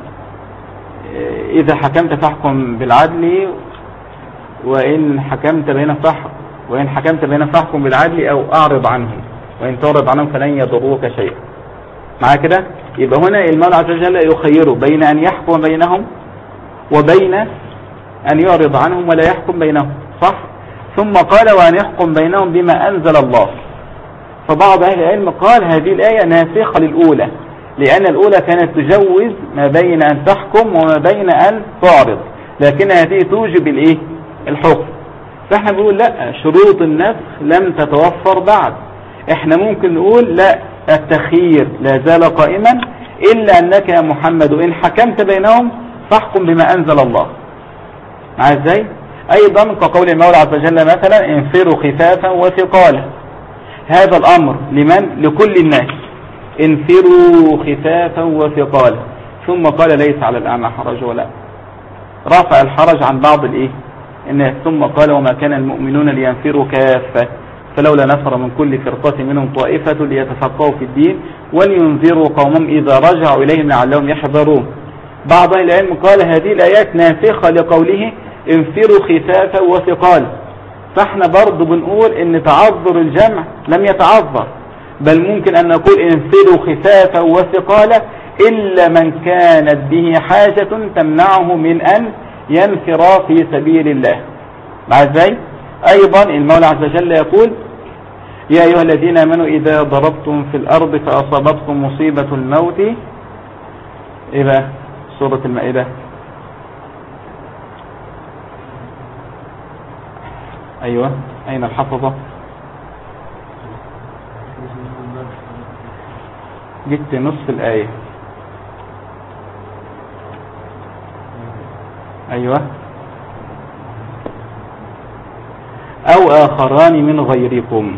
حكمت فاحكم بالعدل وإن حكمت بين فاحكم بالعدل أو أعرض عنهم وإن تعرض عنهم فلن يضروك شيئا. مع كده يبقى هنا المولى عز وجل يخيره بين أن يحكم بينهم وبين أن يعرض عنهم ولا يحكم بينهم، صح؟ ثم قال وأن يحكم بينهم بما أنزل الله. فبعض أهل العلم قال هذه الآية ناسخة للأولى، لأن الأولى كانت تجوز ما بين أن تحكم وما بين أن تعرض، لكن هذه توجب الحكم. فاحنا بنقول لا، شروط النسخ لم تتوفر بعد. احنا ممكن نقول لا، التخيير لا زال قائما إلا أنك يا محمد إن حكمت بينهم فاحكم بما أنزل الله. مع ازاي؟ أيضا كقول المولى عز وجل مثلا انفروا خفافا وثقالا. هذا الأمر لمن؟ لكل الناس، انفروا خفافا وثقالا. ثم قال ليس على الأعمى حرج ولا رفع الحرج عن بعض الناس. ثم قال وما كان المؤمنون لينفروا كافة فلولا نفر من كل فرقة منهم طائفة ليتفقهوا في الدين ولينذروا قومهم إذا رجعوا إليهم لعلهم يحذرون. بعض العلم قال هذه الآيات ناسخة لقوله انفروا خفافا وثقالا. فاحنا برضو بنقول ان تعذر الجمع لم يتعذر، بل ممكن ان نقول انفروا خفافا وثقالا إلا من كانت به حاجة تمنعه من أن ينفر في سبيل الله. مع ازاي؟ أيضا المولى عز وجل يقول يا أيها الذين آمنوا إذا ضربتم في الأرض فأصابتكم مصيبة الموت. إلى سورة المائدة. أيوة، أين الحفظة؟ جبت نصف الآية. أيوة، أو آخران من غيركم.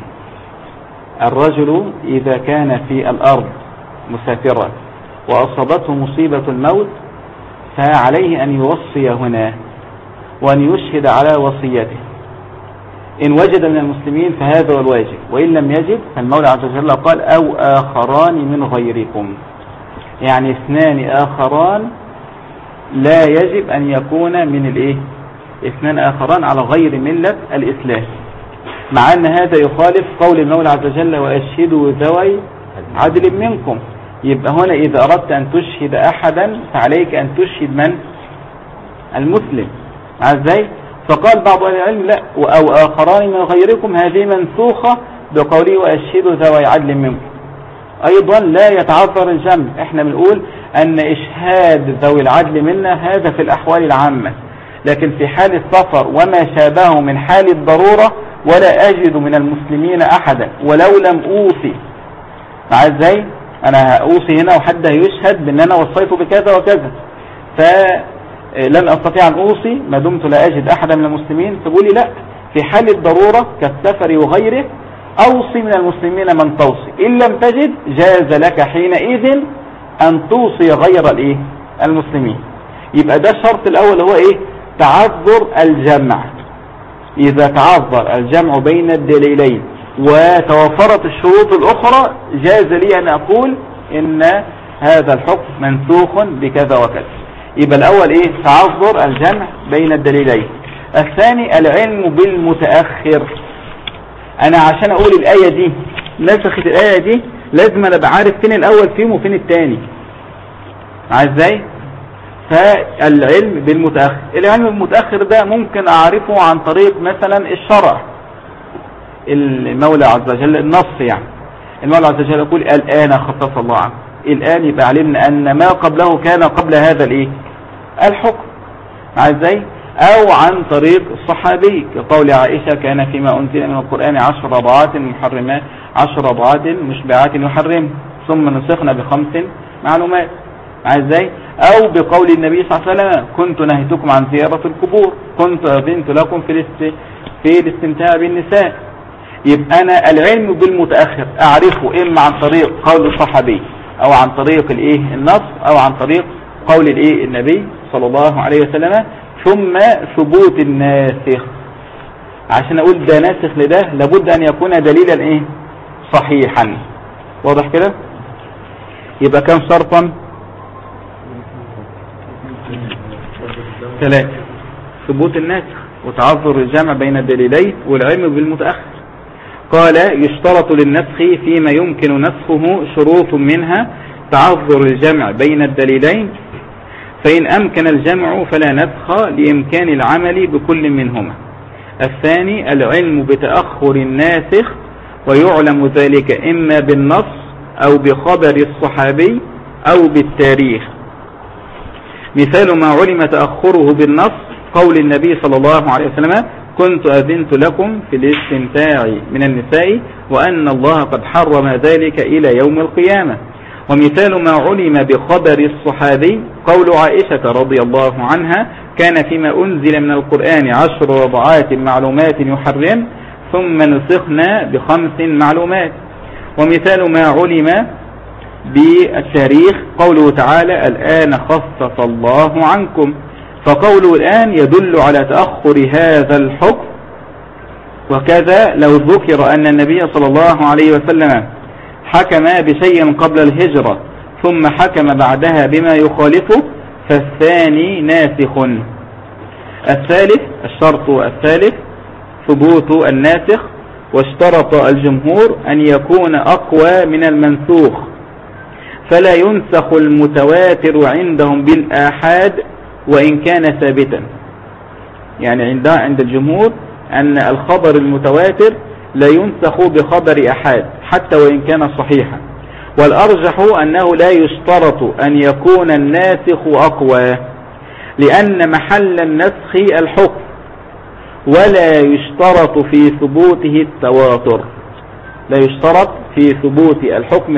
الرجل إذا كان في الأرض مسافرا وأصابته مصيبة الموت فعليه أن يوصي هنا وأن يشهد على وصيته. إن وجد من المسلمين فهذا هو الواجب، وإن لم يجد فالمولى عز وجل قال أو آخران من غيركم، يعني اثنان آخران لا يجب أن يكون من اثنان آخران على غير ملة الإسلام، مع أن هذا يخالف قول المولى عز وجل وأشهدوا ذوي عدل منكم. يبقى هنا إذا أردت أن تشهد أحدا فعليك أن تشهد من؟ المسلم. مع ازاي؟ فقال بعض أهل العلم لا، أو آخران من غيركم هذه منسوخة بقوله وأشهدوا ذوي عدل منكم. أيضا لا يتعذر الجمع. احنا بنقول أن إشهاد ذوي العدل منا هذا في الأحوال العامة، لكن في حال السفر وما شابهه من حال الضرورة ولا أجد من المسلمين أحدا ولو لم أوصي. مع ازاي؟ أنا هأوصي هنا وحد يشهد بأن أنا وصيته بكذا وكذا، فلن أستطيع أن أوصي ما دمت لا أجد أحدا من المسلمين. تقولي لا، في حال الضرورة كالسفر وغيره أوصي من المسلمين من توصي، إن لم تجد جاز لك حينئذ أن توصي غير المسلمين. يبقى ده الشرط الأول هو تعذر الجمع. إذا تعذر الجمع بين الدليلين وتوفرت الشروط الأخرى جاز لي أن أقول إن هذا الحكم منسوخ بكذا وكذا. يبقى الأول تعذر الجمع بين الدليلين. الثاني العلم بالمتأخر. أنا عشان أقول الآية دي نسخت الآية دي لازم أنا أبقى عارف فين الأول فيهم وفين الثاني. ازاي؟ فالعلم بالمتأخر، العلم بالمتأخر ده ممكن أعرفه عن طريق مثلا الشرع. المولى عز وجل النص، يعني المولى عز وجل يقول الآن خصص الله عنه. الآن يبقى علمنا أن ما قبله كان قبل هذا الحكم. ازاي؟ أو عن طريق الصحابي كقول عائشة كان فيما أنزل من القرآن 10 رضعات محرمات 10 رضعات مشبعات يحرم ثم نسخنا ب5 معلومات. ازاي؟ أو بقول النبي صلى الله عليه وسلم كنت نهيتكم عن زيارة القبور كنت أذنت لكم في الاستمتاع بالنساء. يبقى أنا العلم بالمتأخر أعرفه إما عن طريق قول الصحابي أو عن طريق النص أو عن طريق قول النبي صلى الله عليه وسلم، ثم ثبوت الناسخ. عشان أقول ده ناسخ لده لابد أن يكون دليلا صحيحا. واضح كده؟ يبقى كم شرطا؟ ثلاثة: ثبوت الناسخ وتعذر الجمع بين الدليلين والعلم بالمتأخر. قال: يشترط للنسخ فيما يمكن نسخه شروط، منها تعذر الجمع بين الدليلين، فإن أمكن الجمع فلا نسخ لإمكان العمل بكل منهما. الثاني: العلم بتأخر الناسخ، ويعلم ذلك إما بالنص أو بخبر الصحابي أو بالتاريخ. مثال ما علم تأخره بالنص قول النبي صلى الله عليه وسلم: كنت أذنت لكم في الاستمتاع من النساء وأن الله قد حرم ذلك إلى يوم القيامة. ومثال ما علم بخبر الصحابي قول عائشة رضي الله عنها: كان فيما أنزل من القرآن 10 رضعات معلومات يحرم، ثم نسخنا ب5 معلومات. ومثال ما علم بالتاريخ قوله تعالى: الآن خفف الله عنكم، فقوله الآن يدل على تأخر هذا الحكم. وكذا لو ذكر أن النبي صلى الله عليه وسلم حكم بشيء قبل الهجرة ثم حكم بعدها بما يخالفه فالثاني ناسخ. الثالث: الشرط الثالث ثبوت الناسخ، واشترط الجمهور أن يكون أقوى من المنسوخ، فلا ينسخ المتواتر عندهم بالآحاد وإن كان ثابتا. يعني عند الجمهور أن الخبر المتواتر لا ينسخ بخبر أحاد حتى وإن كان صحيحا، والأرجح أنه لا يشترط أن يكون الناسخ أقوى، لأن محل النسخ الحكم، ولا يشترط في ثبوته التواتر. لا يشترط في ثبوت الحكم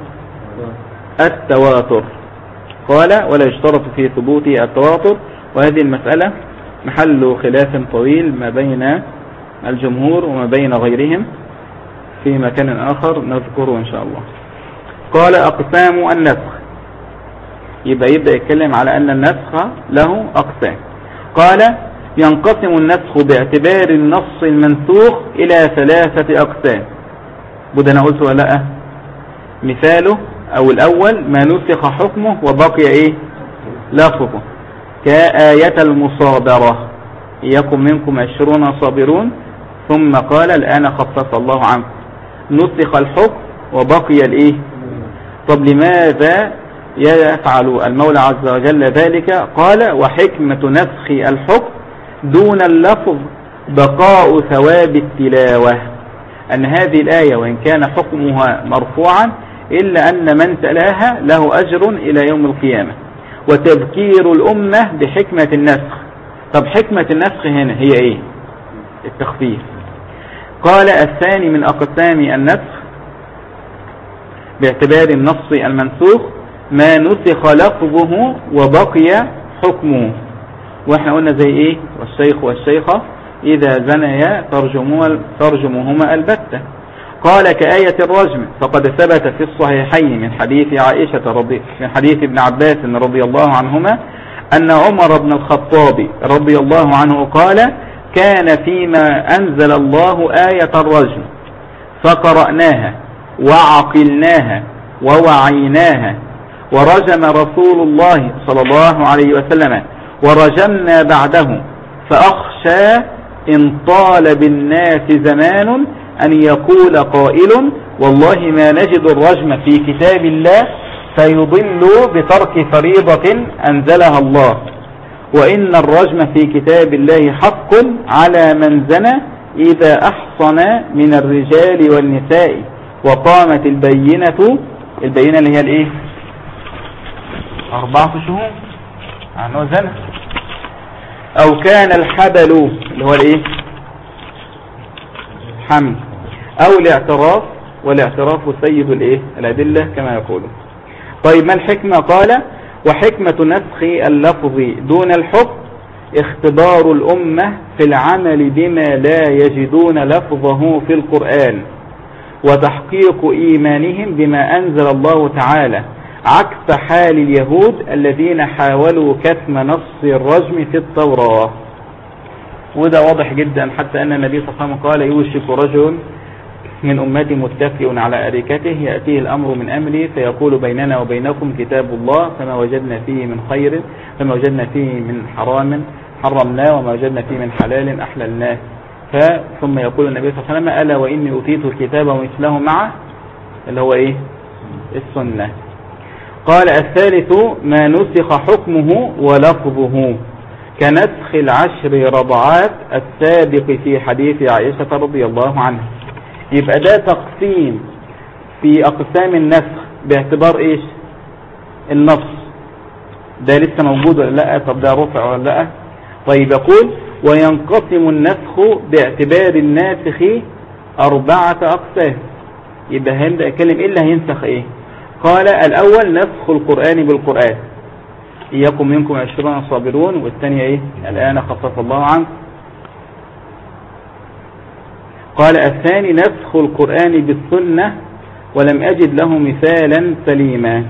التواتر. قال: ولا يشترط في ثبوته التواتر. وهذه المسألة محل خلاف طويل ما بين الجمهور وما بين غيرهم، في مكان آخر نذكره إن شاء الله. قال: أقسام النسخ. يبدأ يتكلم على أن النسخ له أقسام. قال: ينقسم النسخ باعتبار النص المنسوخ إلى 3 أقسام. بدنا قلت ولا مثاله أو الأول: ما نسخ حكمه وبقي لفظه، كآية المصابرة: يكن منكم 20 صابرون، ثم قال: الآن خفف الله عنكم. نسخ الحكم وبقي طب لماذا يفعل المولى عز وجل ذلك؟ قال: وحكمة نسخ الحكم دون اللفظ بقاء ثواب التلاوة، أن هذه الآية وإن كان حكمها مرفوعا إلا أن من تلاها له أجر إلى يوم القيامة، وتذكير الأمة بحكمة النسخ. طب حكمة النسخ هنا هي التخفيف. قال: الثاني من أقسام النسخ باعتبار النص المنسوخ ما نسخ لفظه وبقي حكمه. واحنا قلنا زي والشيخ والشيخة إذا زنيا ترجمهما البتة. قال: كآية الرجم، فقد ثبت في الصحيحين من حديث عائشة من حديث ابن عباس رضي الله عنهما أن عمر بن الخطاب رضي الله عنه قال: كان فيما أنزل الله آية الرجم فقرأناها وعقلناها ووعيناها، ورجم رسول الله صلى الله عليه وسلم ورجمنا بعده، فأخشى إن طال بالناس زمان أن يقول قائل: والله ما نجد الرجم في كتاب الله، فيضل بترك فريضة أنزلها الله، وإن الرجم في كتاب الله حق على من زنى إذا أحصن من الرجال والنساء وقامت البينة اللي هي 4 شهور عنه زنى، أو كان الحبل اللي هو حمل، أو الاعتراف، والاعتراف سيد الأدلة كما يقولون. طيب ما الحكمة؟ قال: وحكمة نسخ اللفظ دون الحكم اختبار الأمة في العمل بما لا يجدون لفظه في القرآن، وتحقيق إيمانهم بما أنزل الله تعالى، عكس حال اليهود الذين حاولوا كتم نص الرجم في التوراة. وده واضح جدا، حتى أن النبي صلى الله عليه وسلم قال: يوشك رجل من أمتي متكئ على أريكته يأتيه الأمر من أمري فيقول بيننا وبينكم كتاب الله فما وجدنا فيه من خير فما وجدنا فيه من حرام حرمناه وما وجدنا فيه من حلال أحللناه. ثم يقول النبي صلى الله عليه وسلم ألا وإني أوتيت الكتاب ومثله معه اللي هو إيه؟ السنة. قال الثالث ما نسخ حكمه ولفظه كنسخ العشر رضعات السابق في حديث عائشة رضي الله عنها. يبقى ده تقسيم في أقسام النسخ باعتبار إيش؟ النص ده لسه موجود ولا لا؟ طب ده رفع ولا لا؟ طيب يقول وينقسم النسخ باعتبار الناسخ 4 أقسام. يبقى هنبدأ يتكلم إيه اللي هينسخ إيه. قال الأول نسخ القرآن بالقرآن إياكم منكم 20 صابرون، والثانية إيه؟ الآن خفف الله عنك. قال الثاني نسخ القرآن بالسنة ولم أجد له مثالا سليما،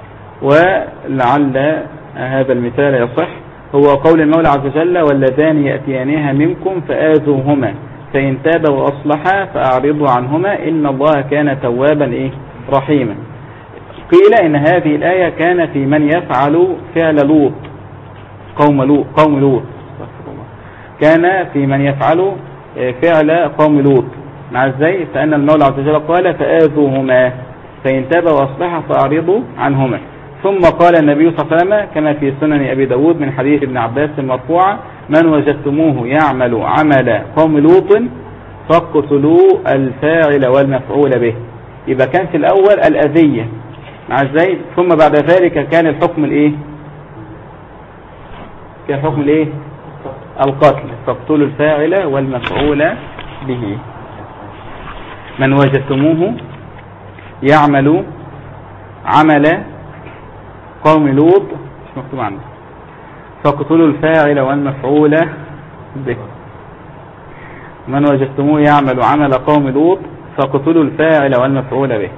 ولعل هذا المثال يصح هو قول المولى عز وجل واللذان يأتيانها منكم فآذوهما فإن تابا وأصلحا فأعرضوا عنهما إن الله كان توابا إيه؟ رحيما. قيل إن هذه الآية كان في من يفعل فعل لوط قوم لوط كان في من يفعل فعل قوم لوط مع ازاي فأن المولى عز وجل قال فآذوهما فإن تابا وأصلحا فأعرضوا عنهما. ثم قال النبي صلى الله عليه وسلم كما في سنن أبي داود من حديث ابن عباس المرفوع من وجدتموه يعمل عمل قوم لوط فاقتلوا الفاعل والمفعول به. يبقى كان في الأول الأذية مع ازاي، ثم بعد ذلك كان الحكم الايه؟ كان الحكم الايه؟ القتل فاقتلوا الفاعل والمفعول به. من وجدتموه يعمل عمل قوم لوط مش مكتوب عنه فاقتلوا الفاعل والمفعول به. من وجدتموه يعمل عمل قوم لوط فاقتلوا الفاعل والمفعول به.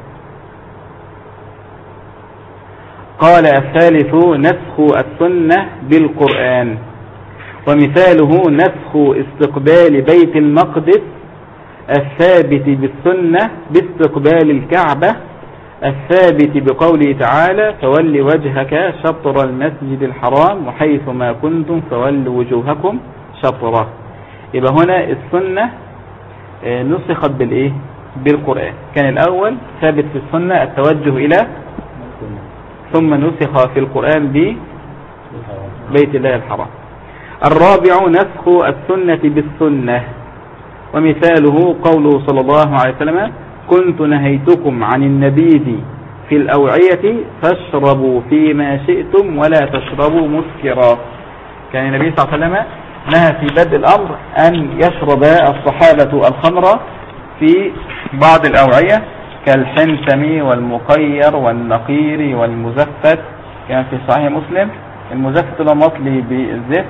قال الثالث نسخ السنة بالقرآن ومثاله نسخ استقبال بيت المقدس الثابت بالسنة باستقبال الكعبة الثابت بقوله تعالى فول وجهك شطر المسجد الحرام وحيث ما كنتم فولوا وجوهكم شطره. يبقى هنا السنة نسخت بالايه؟ بالقرآن. كان الأول ثابت في السنة التوجه إلى ثم نسخ في القرآن ببيت الله الحرام. الرابع نسخ السنة بالسنة ومثاله قوله صلى الله عليه وسلم كنت نهيتكم عن النبيذ في الأوعية فاشربوا فيما شئتم ولا تشربوا مسكرا. كان النبي صلى الله عليه وسلم نهى في بدء الأمر أن يشرب الصحابة الخمر في بعض الأوعية كالحنتم والمقير والنقير والمزفت. كان في صحيح مسلم المزفت له مطلي بالزفت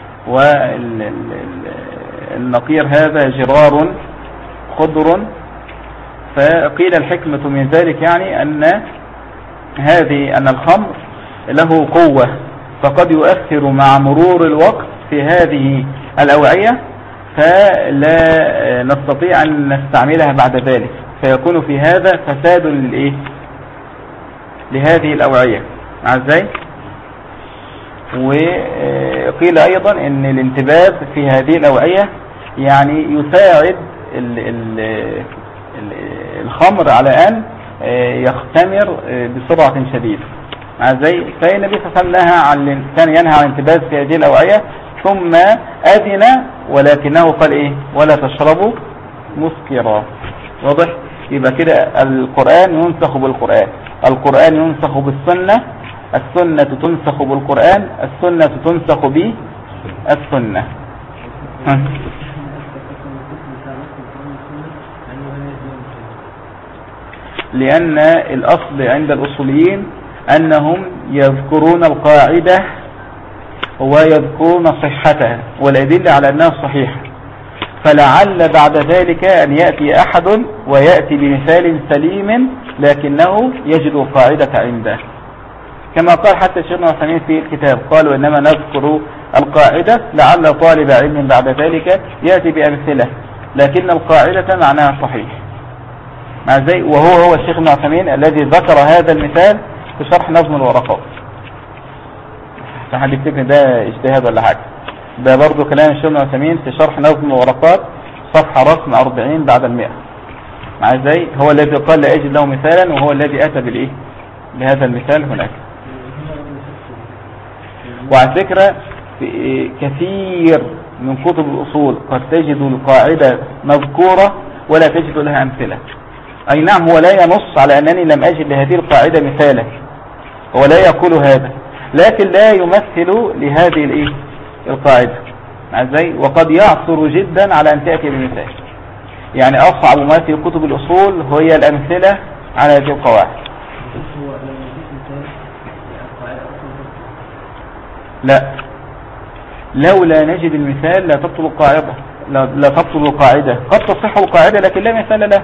والنقير هذا جرار خضر. فقيل الحكمة من ذلك يعني أن الخمر له قوة فقد يؤثر مع مرور الوقت في هذه الأوعية فلا نستطيع أن نستعملها بعد ذلك فيكون في هذا فساد لهذه الأوعية مع ازاي. وقيل أيضا أن الانتباه في هذه الأوعية يعني يساعد الخمر على أن يختمر بسرعة شديدة مع ازاي. فالنبي صلى الله عليه وسلم كان ينهى عن الانتباه في هذه الأوعية ثم أذن ولكنه قال إيه ولا تشربوا مسكرا. واضح؟ يبقى كده القرآن ينسخ بالقرآن، القرآن ينسخ بالسنة، السنة تنسخ بالقرآن، السنة تنسخ بالسنة. لأن الأصل عند الأصوليين أنهم يذكرون القاعدة ويذكرون صحتها والأدلة على أنها صحيحة، فلعل بعد ذلك أن يأتي أحد ويأتي بمثال سليم لكنه يجد القاعدة عنده، كما قال حتى شيخنا العثيمين في الكتاب قال وإنما نذكر القاعدة لعل طالب علم بعد ذلك يأتي بأمثلة لكن القاعدة معناها صحيح. مع ازاي. وهو الشيخ ابن عثيمين الذي ذكر هذا المثال في شرح نظم الورقات. حد يفتكر ده اجتهاد ولا حاجة؟ ده برضو كلام الشيخ ابن عثيمين في شرح نظم الورقات صفحة رقم 40 بعد 100. مع ازاي هو الذي قال لا اجد له مثالا، وهو الذي اتى بالايه بهذا المثال هناك. وعلى فكرة في كثير من كتب الأصول قد تجد القاعدة مذكورة ولا تجد لها أمثلة. أي نعم هو لا ينص على أنني لم أجد لهذه القاعدة مثالا، هو لا يقول هذا، لكن لا يمثل لهذه القاعدة. ازاي. وقد يعثر جدا على أن تأتي بمثال. يعني أصعب ما في كتب الأصول هي الأمثلة على هذه القواعد. لا، لولا نجد المثال لا تبطل القاعدة، لا تبطل القاعدة. قد تصح القاعدة لكن لا مثال لها.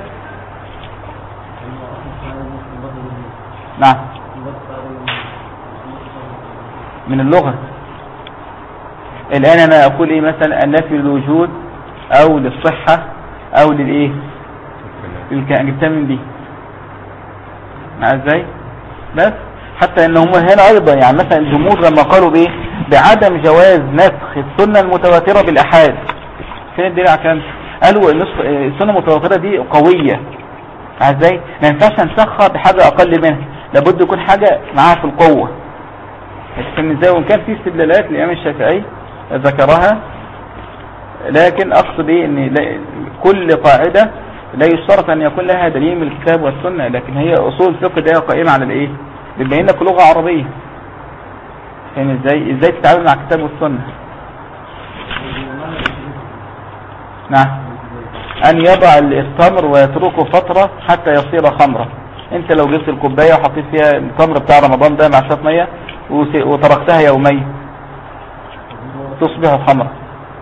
نعم، من اللغة. الآن أنا أقول إيه مثلا النفي للوجود أو للصحة أو للإيه جبتها من دي. مع ازاي. بس حتى ان هم هنا ايضا يعني مثلا الجمهور لما قالوا بايه بعدم جواز نسخ السنة المتواترة بالاحاد، فين الدليل على كده؟ قالوا السنة المتواترة دي قوية. ازاي. ما ينفعش نسخها بحاجة اقل منها، لابد يكون حاجة معاها في القوة. فاهم ازاي. وان كان في استدلالات للامام الشافعي ذكرها، لكن اقصد ايه ان كل قاعدة لا يشترط ان يكون لها دليل من الكتاب والسنة، لكن هي اصول الفقه دي قائمة على الايه بما انك لغة عربية. فاهم ازاي تتعامل مع الكتاب والسنة. نعم، ان يضع التمر ويتركه فترة حتى يصير خمرة. انت لو جبت الكوباية وحطيت فيها التمر بتاع رمضان ده مع شوية مية وتركتها يومين تصبح خمرة.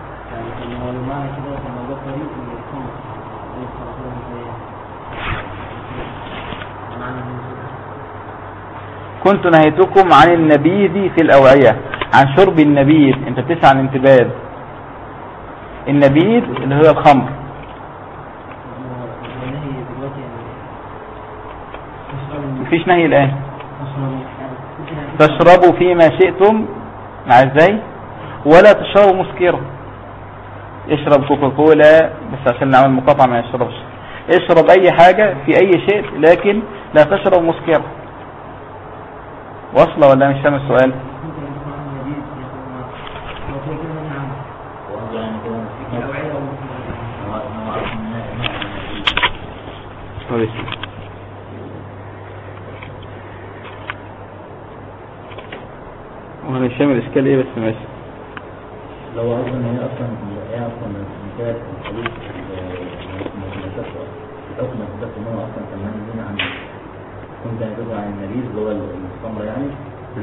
كنت نهيتكم عن النبيذ في الأوعية، عن شرب النبيذ. انت بتسعى عن انتباذ النبيذ اللي هو الخمر. مفيش نهي الآن. تشربوا فيما شئتم. مع ازاي. ولا تشربوا مسكرا. اشرب كوكاكولا بس عشان نعمل مقاطعة ما يشربش. اشرب اي حاجة في اي شيء لكن لا تشرب مسكرا. وصل ولا مش فاهم السؤال؟ وانا مش فاهم الاشكال ايه بس ماشي. لو عاوز ان هي اصلا مثال الحديث الحكم بس ان هو اصلا كمان من عن كنت هتدعو عن النبيذ اللي هو الخمر يعني في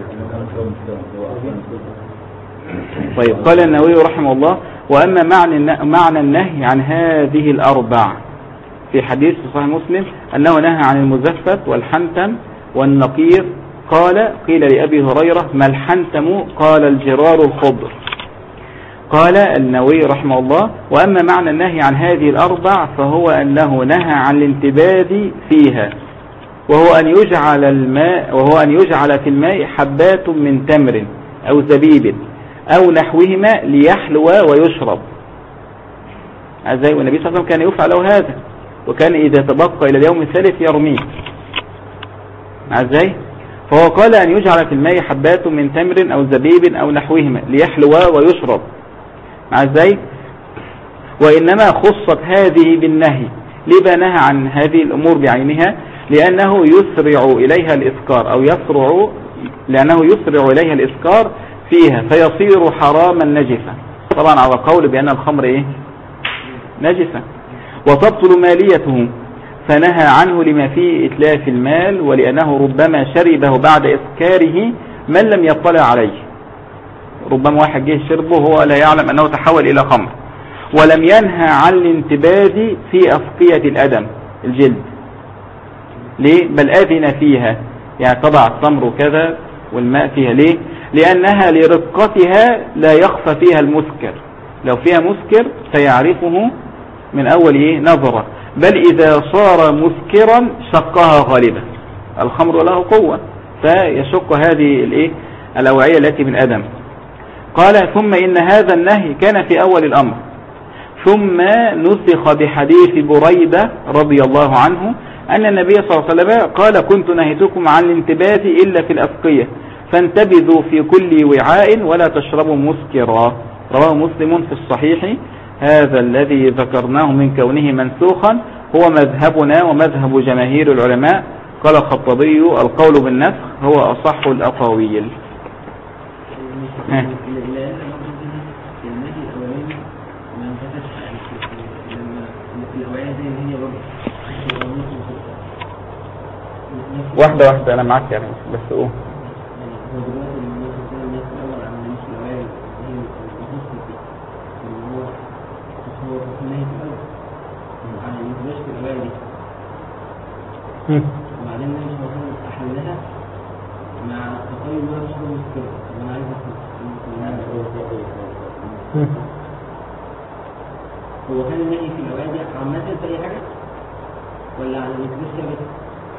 طيب. قال النووي رحمه الله: واما معنى النهي عن هذه الاربع في حديث صحيح مسلم انه نهى عن المزفت والحنتم والنقير. قيل لأبي هريرة: ما الحنتم؟ قال: الجرار الخضر. قال النووي رحمه الله: وأما معنى النهي عن هذه الأربع فهو أنه نهى عن الانتباذ فيها، وهو أن يجعل في الماء حبات من تمر أو زبيب أو نحوهما ليحلو ويشرب. والنبي صلى الله عليه وسلم كان يفعل هذا، وكان إذا تبقى إلى اليوم الثالث يرميه. فهو قال أن يجعل في الماء حبات من تمر أو زبيب أو نحوهما ليحلو ويشرب. وإنما خصت هذه بالنهي. ليه نهى عن هذه الأمور بعينها؟ لأنه يسرع إليها الإسكار لأنه يسرع إليها الإسكار فيها فيصير حراما نجسا. طبعا على قول بأن الخمر نجسا وتبطل ماليته، فنهى عنه لما فيه إتلاف المال، ولأنه ربما شربه بعد إسكاره من لم يطلع عليه. ربما واحد جه شربه وهو لا يعلم أنه تحول إلى خمر. ولم ينهى عن الانتباذ في أفقية الأدم الجلد. ليه؟ بل أذن فيها، يعني طبع التمر وكذا والماء فيها. ليه؟ لأنها لرقتها لا يخفى فيها المسكر. لو فيها مسكر سيعرفه من أول نظرة، بل إذا صار مسكرا شقها غالبا. الخمر له قوة فيشق هذه الأوعية التي من أدم. قال ثم إن هذا النهي كان في أول الأمر، ثم نسخ بحديث بريدة رضي الله عنه أن النبي صلى الله عليه وسلم قال كنت نهيتكم عن الانتباذ إلا في الأسقية فانتبذوا في كل وعاء ولا تشربوا مسكرا. رواه مسلم في الصحيح. هذا الذي ذكرناه من كونه منسوخا هو مذهبنا ومذهب جماهير العلماء. قال الخطابي القول بالنسخ هو أصح الأقاويل. واحدة أنا معك يعني بس قول. وبعدين مش المفروض احلها مع تقييم ما مش مشكله. انا عايز هو كان النهي في الاوعيه دي عامه في اي حاجه ولا على المثل بس؟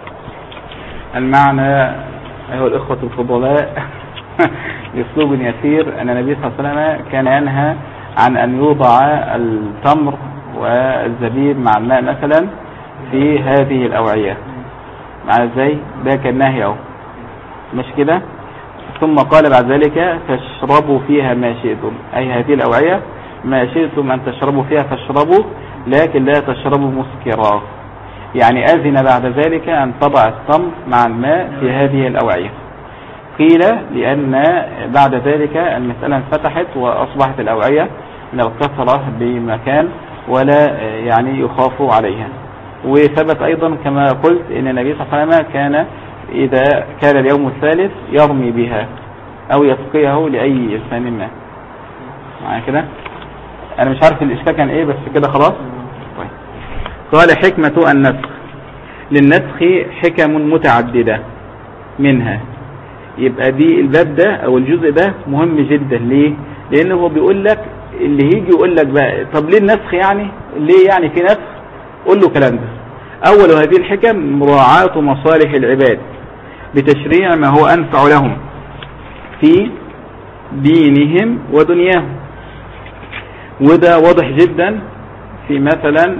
المعنى ايها الاخوه الفضلاء باسلوب يسير ان النبي صلى الله عليه وسلم كان ينهى عن ان يوضع التمر والزبيب مع الماء مثلا في هذه الاوعيه. مع ازاي ده كان نهي اهو مش كده. ثم قال بعد ذلك فاشربوا فيها ما شئتم، اي هذه الاوعيه ما شئتم ان تشربوا فيها فاشربوا لكن لا تشربوا مسكرا. يعني اذن بعد ذلك ان تضع التمر مع الماء في هذه الاوعيه. قيل لان بعد ذلك المساله انفتحت واصبحت الاوعيه من الكثره بمكان ولا يعني يخاف عليها. وثبت ايضا كما قلت ان النبي صلى الله عليه وسلم كان اذا كان اليوم الثالث يرمي بها او يسقيه لاي انسان ما. معايا كده. انا مش عارف الاشكال كان ايه بس كده خلاص. طيب. قال حكمة النسخ. للنسخ حكم متعددة منها. يبقى دي الباب ده او الجزء ده مهم جدا. ليه؟ لانه هو بيقول لك اللي هيجي يقول لك بقى طب ليه النسخ يعني ليه يعني في نسخ؟ قول له كلام ده. اول هذه الحكم مراعاة مصالح العباد بتشريع ما هو انفع لهم في دينهم ودنياهم. وده واضح جدا في مثلا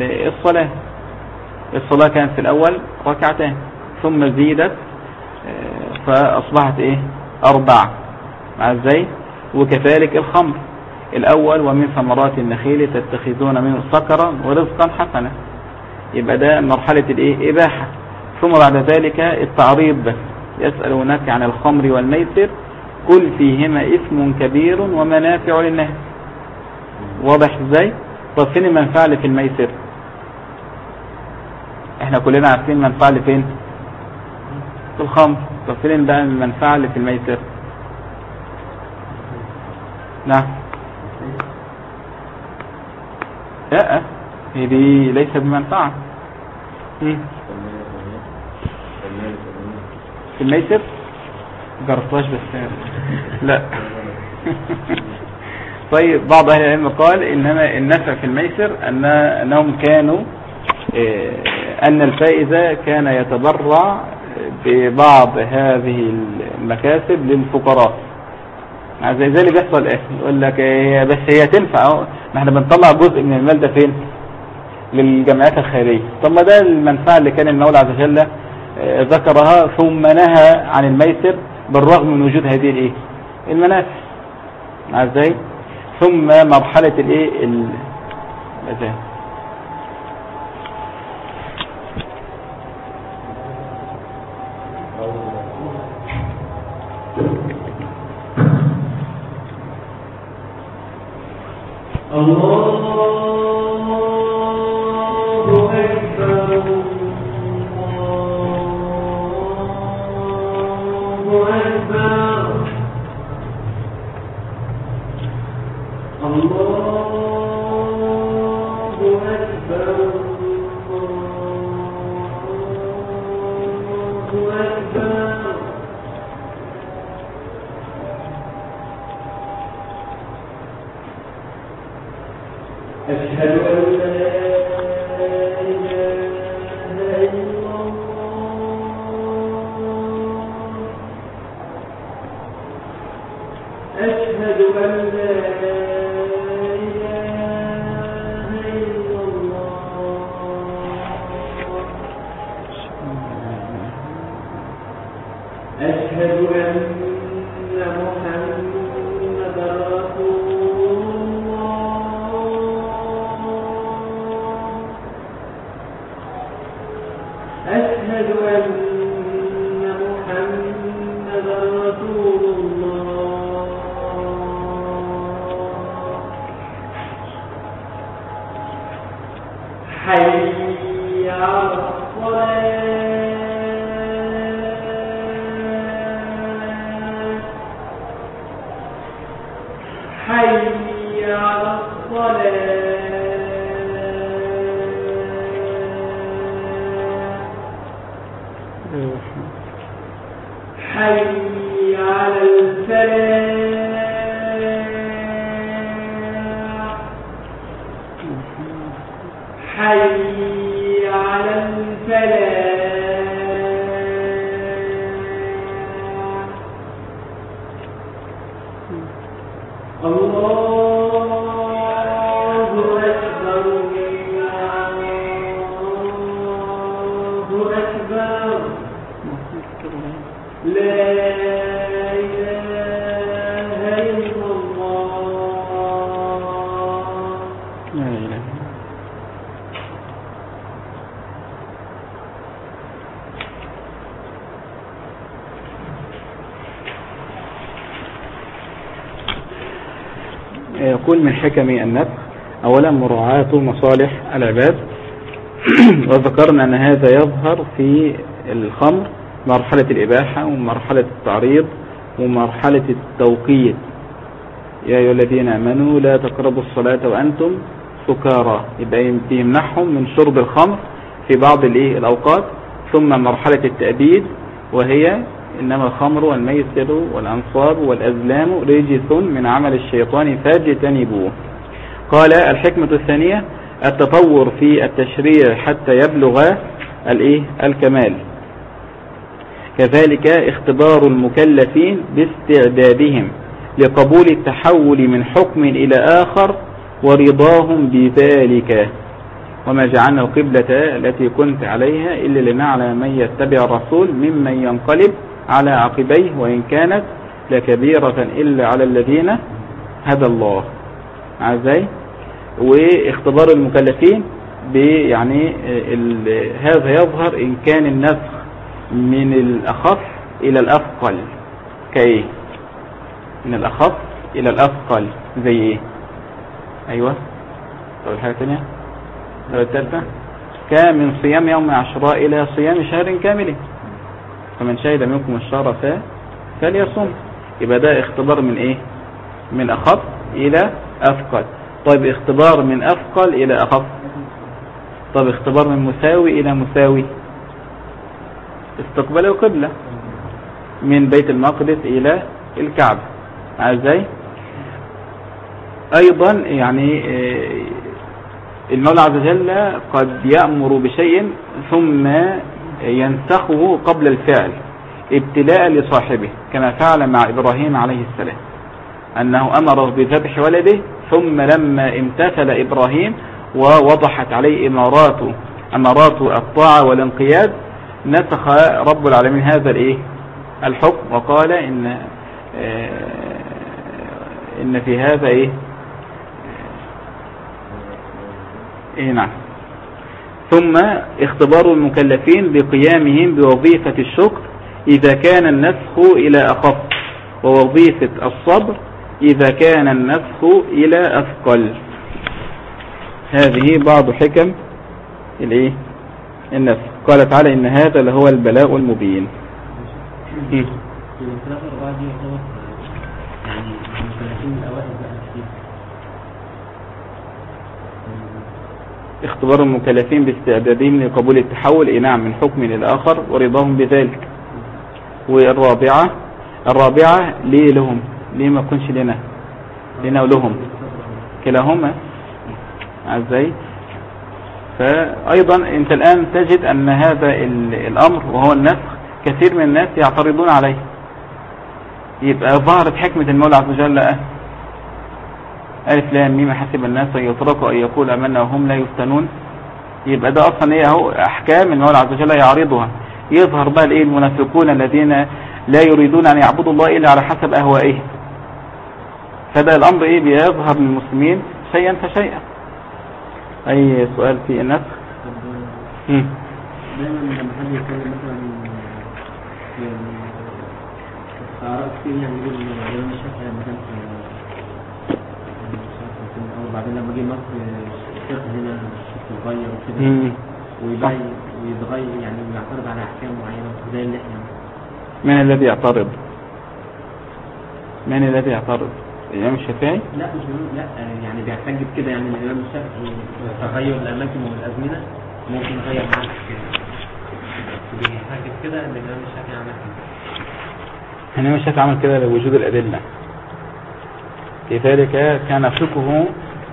الصلاة كانت في الاول ركعتين ثم زيدت فاصبحت 4 مع ازاي. وكذلك الخمر الاول ومن ثمرات النخيل تتخذون منه سكرا ورزقا حسنا. يبقى ده مرحلة اباحة. ثم بعد ذلك التعريض بس يسألونك عن الخمر والميسر قل فيهما اثم كبير ومنافع للناس. واضح ازاي؟ طب فين المنفعة في الميسر؟ احنا كلنا عارفين المنفعة فين؟ في الخمر. طب فين بقى المنفعة في الميسر؟ نعم. لا هي دي ليس بمنفعة. في الميسر جربتهاش بس لا. طيب بعض اهل العلم قال انما النفع في الميسر انهم كانوا ان الفائز كان يتبرع ببعض هذه المكاسب للفقراء. زي اللي بيحصل يقول لك بس هي تنفع ما احنا بنطلع جزء من المال ده فين للجمعيات الخيرية. طب ما ده المنفعة اللي كان المولى عز وجل ذكرها ثم نهى عن الميسر بالرغم من وجود هذه المنافع. ازاي؟ ثم مرحلة أشهد أن لا يقول من حكم النسخ أولا مراعاة مصالح العباد وذكرنا أن هذا يظهر في الخمر مرحلة الإباحة ومرحلة التعريض ومرحلة التوقيت. يا أيها الذين آمنوا لا تقربوا الصلاة وأنتم سكارى، يبقى يمنعهم من شرب الخمر في بعض الأوقات. ثم مرحلة التأبيد وهي إنما الخمر والميسر والأنصاب والأزلام رجس من عمل الشيطان فاجتنبوه. قال الحكمة الثانية التطور في التشريع حتى يبلغ الكمال. كذلك اختبار المكلفين باستعدادهم لقبول التحول من حكم إلى آخر ورضاهم بذلك. وما جعلنا القبلة التي كنت عليها إلا لنعلم من يتبع الرسول ممن ينقلب على عقبيه وإن كانت لكبيرة إلا على الذين هدى الله. عزي واختبار المكلفين يعني هذا يظهر إن كان النسخ من الأخف إلى الأثقل. كإيه؟ من الأخف إلى الأثقل زي إيه؟ أيوة. طب حاجة تانية؟ طب الثالثة كان من صيام يوم عاشوراء إلى صيام شهر كامل فمن شهد منكم الشهر فليصم. يبقى ده اختبار من إيه؟ من أخف إلى أثقل. طيب اختبار من أثقل إلى أخف. طب اختبار من مساوي إلى مساوي. استقبال القبلة من بيت المقدس إلى الكعبة. ازاي؟ أيضا يعني المولى عز وجل قد يأمر بشيء ثم ينسخه قبل الفعل ابتلاء لصاحبه كما فعل مع إبراهيم عليه السلام، أنه أمره بذبح ولده ثم لما امتثل إبراهيم ووضحت عليه أمارات الطاعة والانقياد نسخ رب العالمين هذا الحكم وقال إن في هذا نعم. ثم اختبار المكلفين بقيامهم بوظيفة الشكر إذا كان النسخ إلى أخف، ووظيفة الصبر إذا كان النسخ إلى أثقل. هذه بعض حكم النسخ. قال تعالى إن هذا لهو البلاء المبين. اختبار المكلفين باستعدادهم لقبول التحول نعم من حكم إلى آخر ورضاهم بذلك. والرابعة ليه لهم؟ ليه ما كنش لنا ولهم كلاهما؟ ازاي؟ فأيضا انت الآن تجد أن هذا الأمر وهو النسخ كثير من الناس يعترضون عليه. يبقى ظهرت حكمة المولى عز وجل ألف لام ميم حسب الناس أن يتركوا أن يقول أمنا وهم لا يفتنون. يبقى ده أصلا إيه أهو أحكام المولى عز وجل يعرضها. يظهر بقى الإيه المنافقون الذين لا يريدون أن يعبدوا الله إلا على حسب أهوائهم. فده الأمر إيه بيظهر للمسلمين شيئا فشيئا. أي سؤال في النسخ؟ دايما لما حد يتكلم مثلا في آراء كتير يعني يقول الإمام الشافعي لما كان في وبعدين لما جه مصر الفقه هنا يتغير وكده ويتغير يعني يعترض على أحكام معينة زي اللي احنا. من الذي يعترض؟ من الذي يعترض؟ الإمام الشافعي؟ لا مش لا يعني بيعتقد كده يعني الإمام الشافعي تغير الأماكن والأزمنة ممكن يغير معاك بيعتقد كده ان الإمام الشافعي عمل كده. الإمام الشافعي عمل كده لوجود الأدلة. لذلك كان فقهه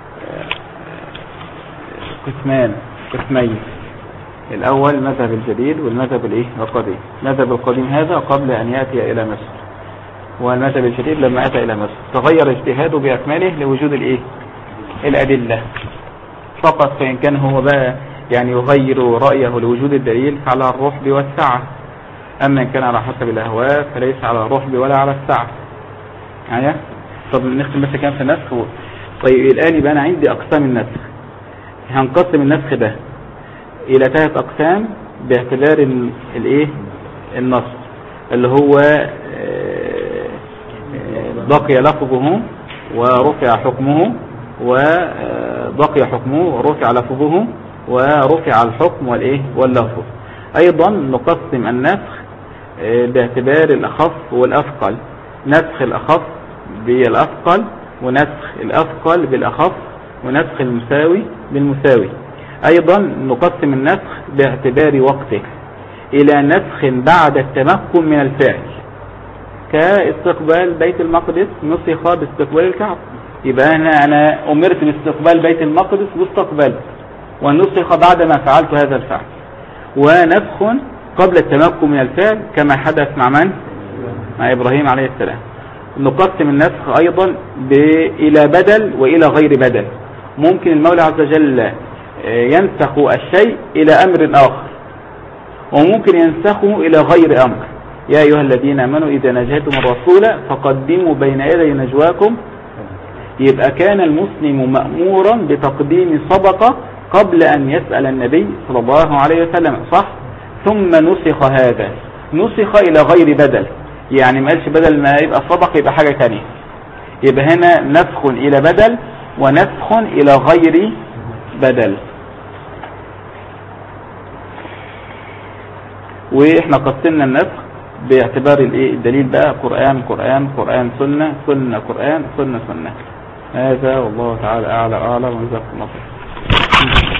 قسمين. الأول مذهب الجديد والمذهب القديم. المذهب القديم هذا قبل أن يأتي إلى مصر، والمذهب الجديد لما أتى إلى مصر تغير اجتهاده بأكمله لوجود الأدلة فقط. فإن كان هو بقى يعني يغير رأيه لوجود الدليل فعلى الرحب والسعة، أما إن كان على حسب الأهواء فليس على الرحب ولا على السعة. معايا؟ طب نختم بس كام في النسخ. طيب الآن يبقى أنا عندي أقسام النسخ. هنقسم النسخ ده إلى 3 أقسام باعتبار النص اللي هو بقي لفظه ورفع حكمه، وبقي حكمه ورفع لفظه ورفع الحكم واللفظ. أيضا نقسم النسخ باعتبار الأخف والأثقل، نسخ الأخف بالأثقل ونسخ الأثقل بالأخف ونسخ المساوي بالمساوي. أيضا نقسم النسخ باعتبار وقته إلى نسخ بعد التمكن من الفعل، كاستقبال بيت المقدس نسخ باستقبال الكعبة. يبقى أنا أمرت باستقبال بيت المقدس واستقبلت، ونسخ بعد ما فعلت هذا الفعل. ونسخ قبل التمكن من الفعل كما حدث مع من؟ مع إبراهيم عليه السلام. نقسم النسخ أيضا إلى بدل وإلى غير بدل. ممكن المولى عز وجل ينسخ الشيء إلى أمر آخر، وممكن ينسخه إلى غير أمر. يا أيها الذين آمنوا إذا نجيتم الرسول فقدموا بين يدي نجواكم. يبقى كان المسلم مأمورا بتقديم صدقة قبل أن يسأل النبي صلى الله عليه وسلم، صح؟ ثم نسخ هذا، نسخ إلى غير بدل. يعني ما قالش بدل ما يبقى صدقة يبقى حاجة تانية. يبقى هنا نسخ إلى بدل ونسخ إلى غير بدل. وإحنا قسمنا النسخ باعتبار الدليل بقى قرآن قرآن قرآن سنة سنة قرآن سنة سنة. هذا والله تعالى أعلى وجزاكم الله خير.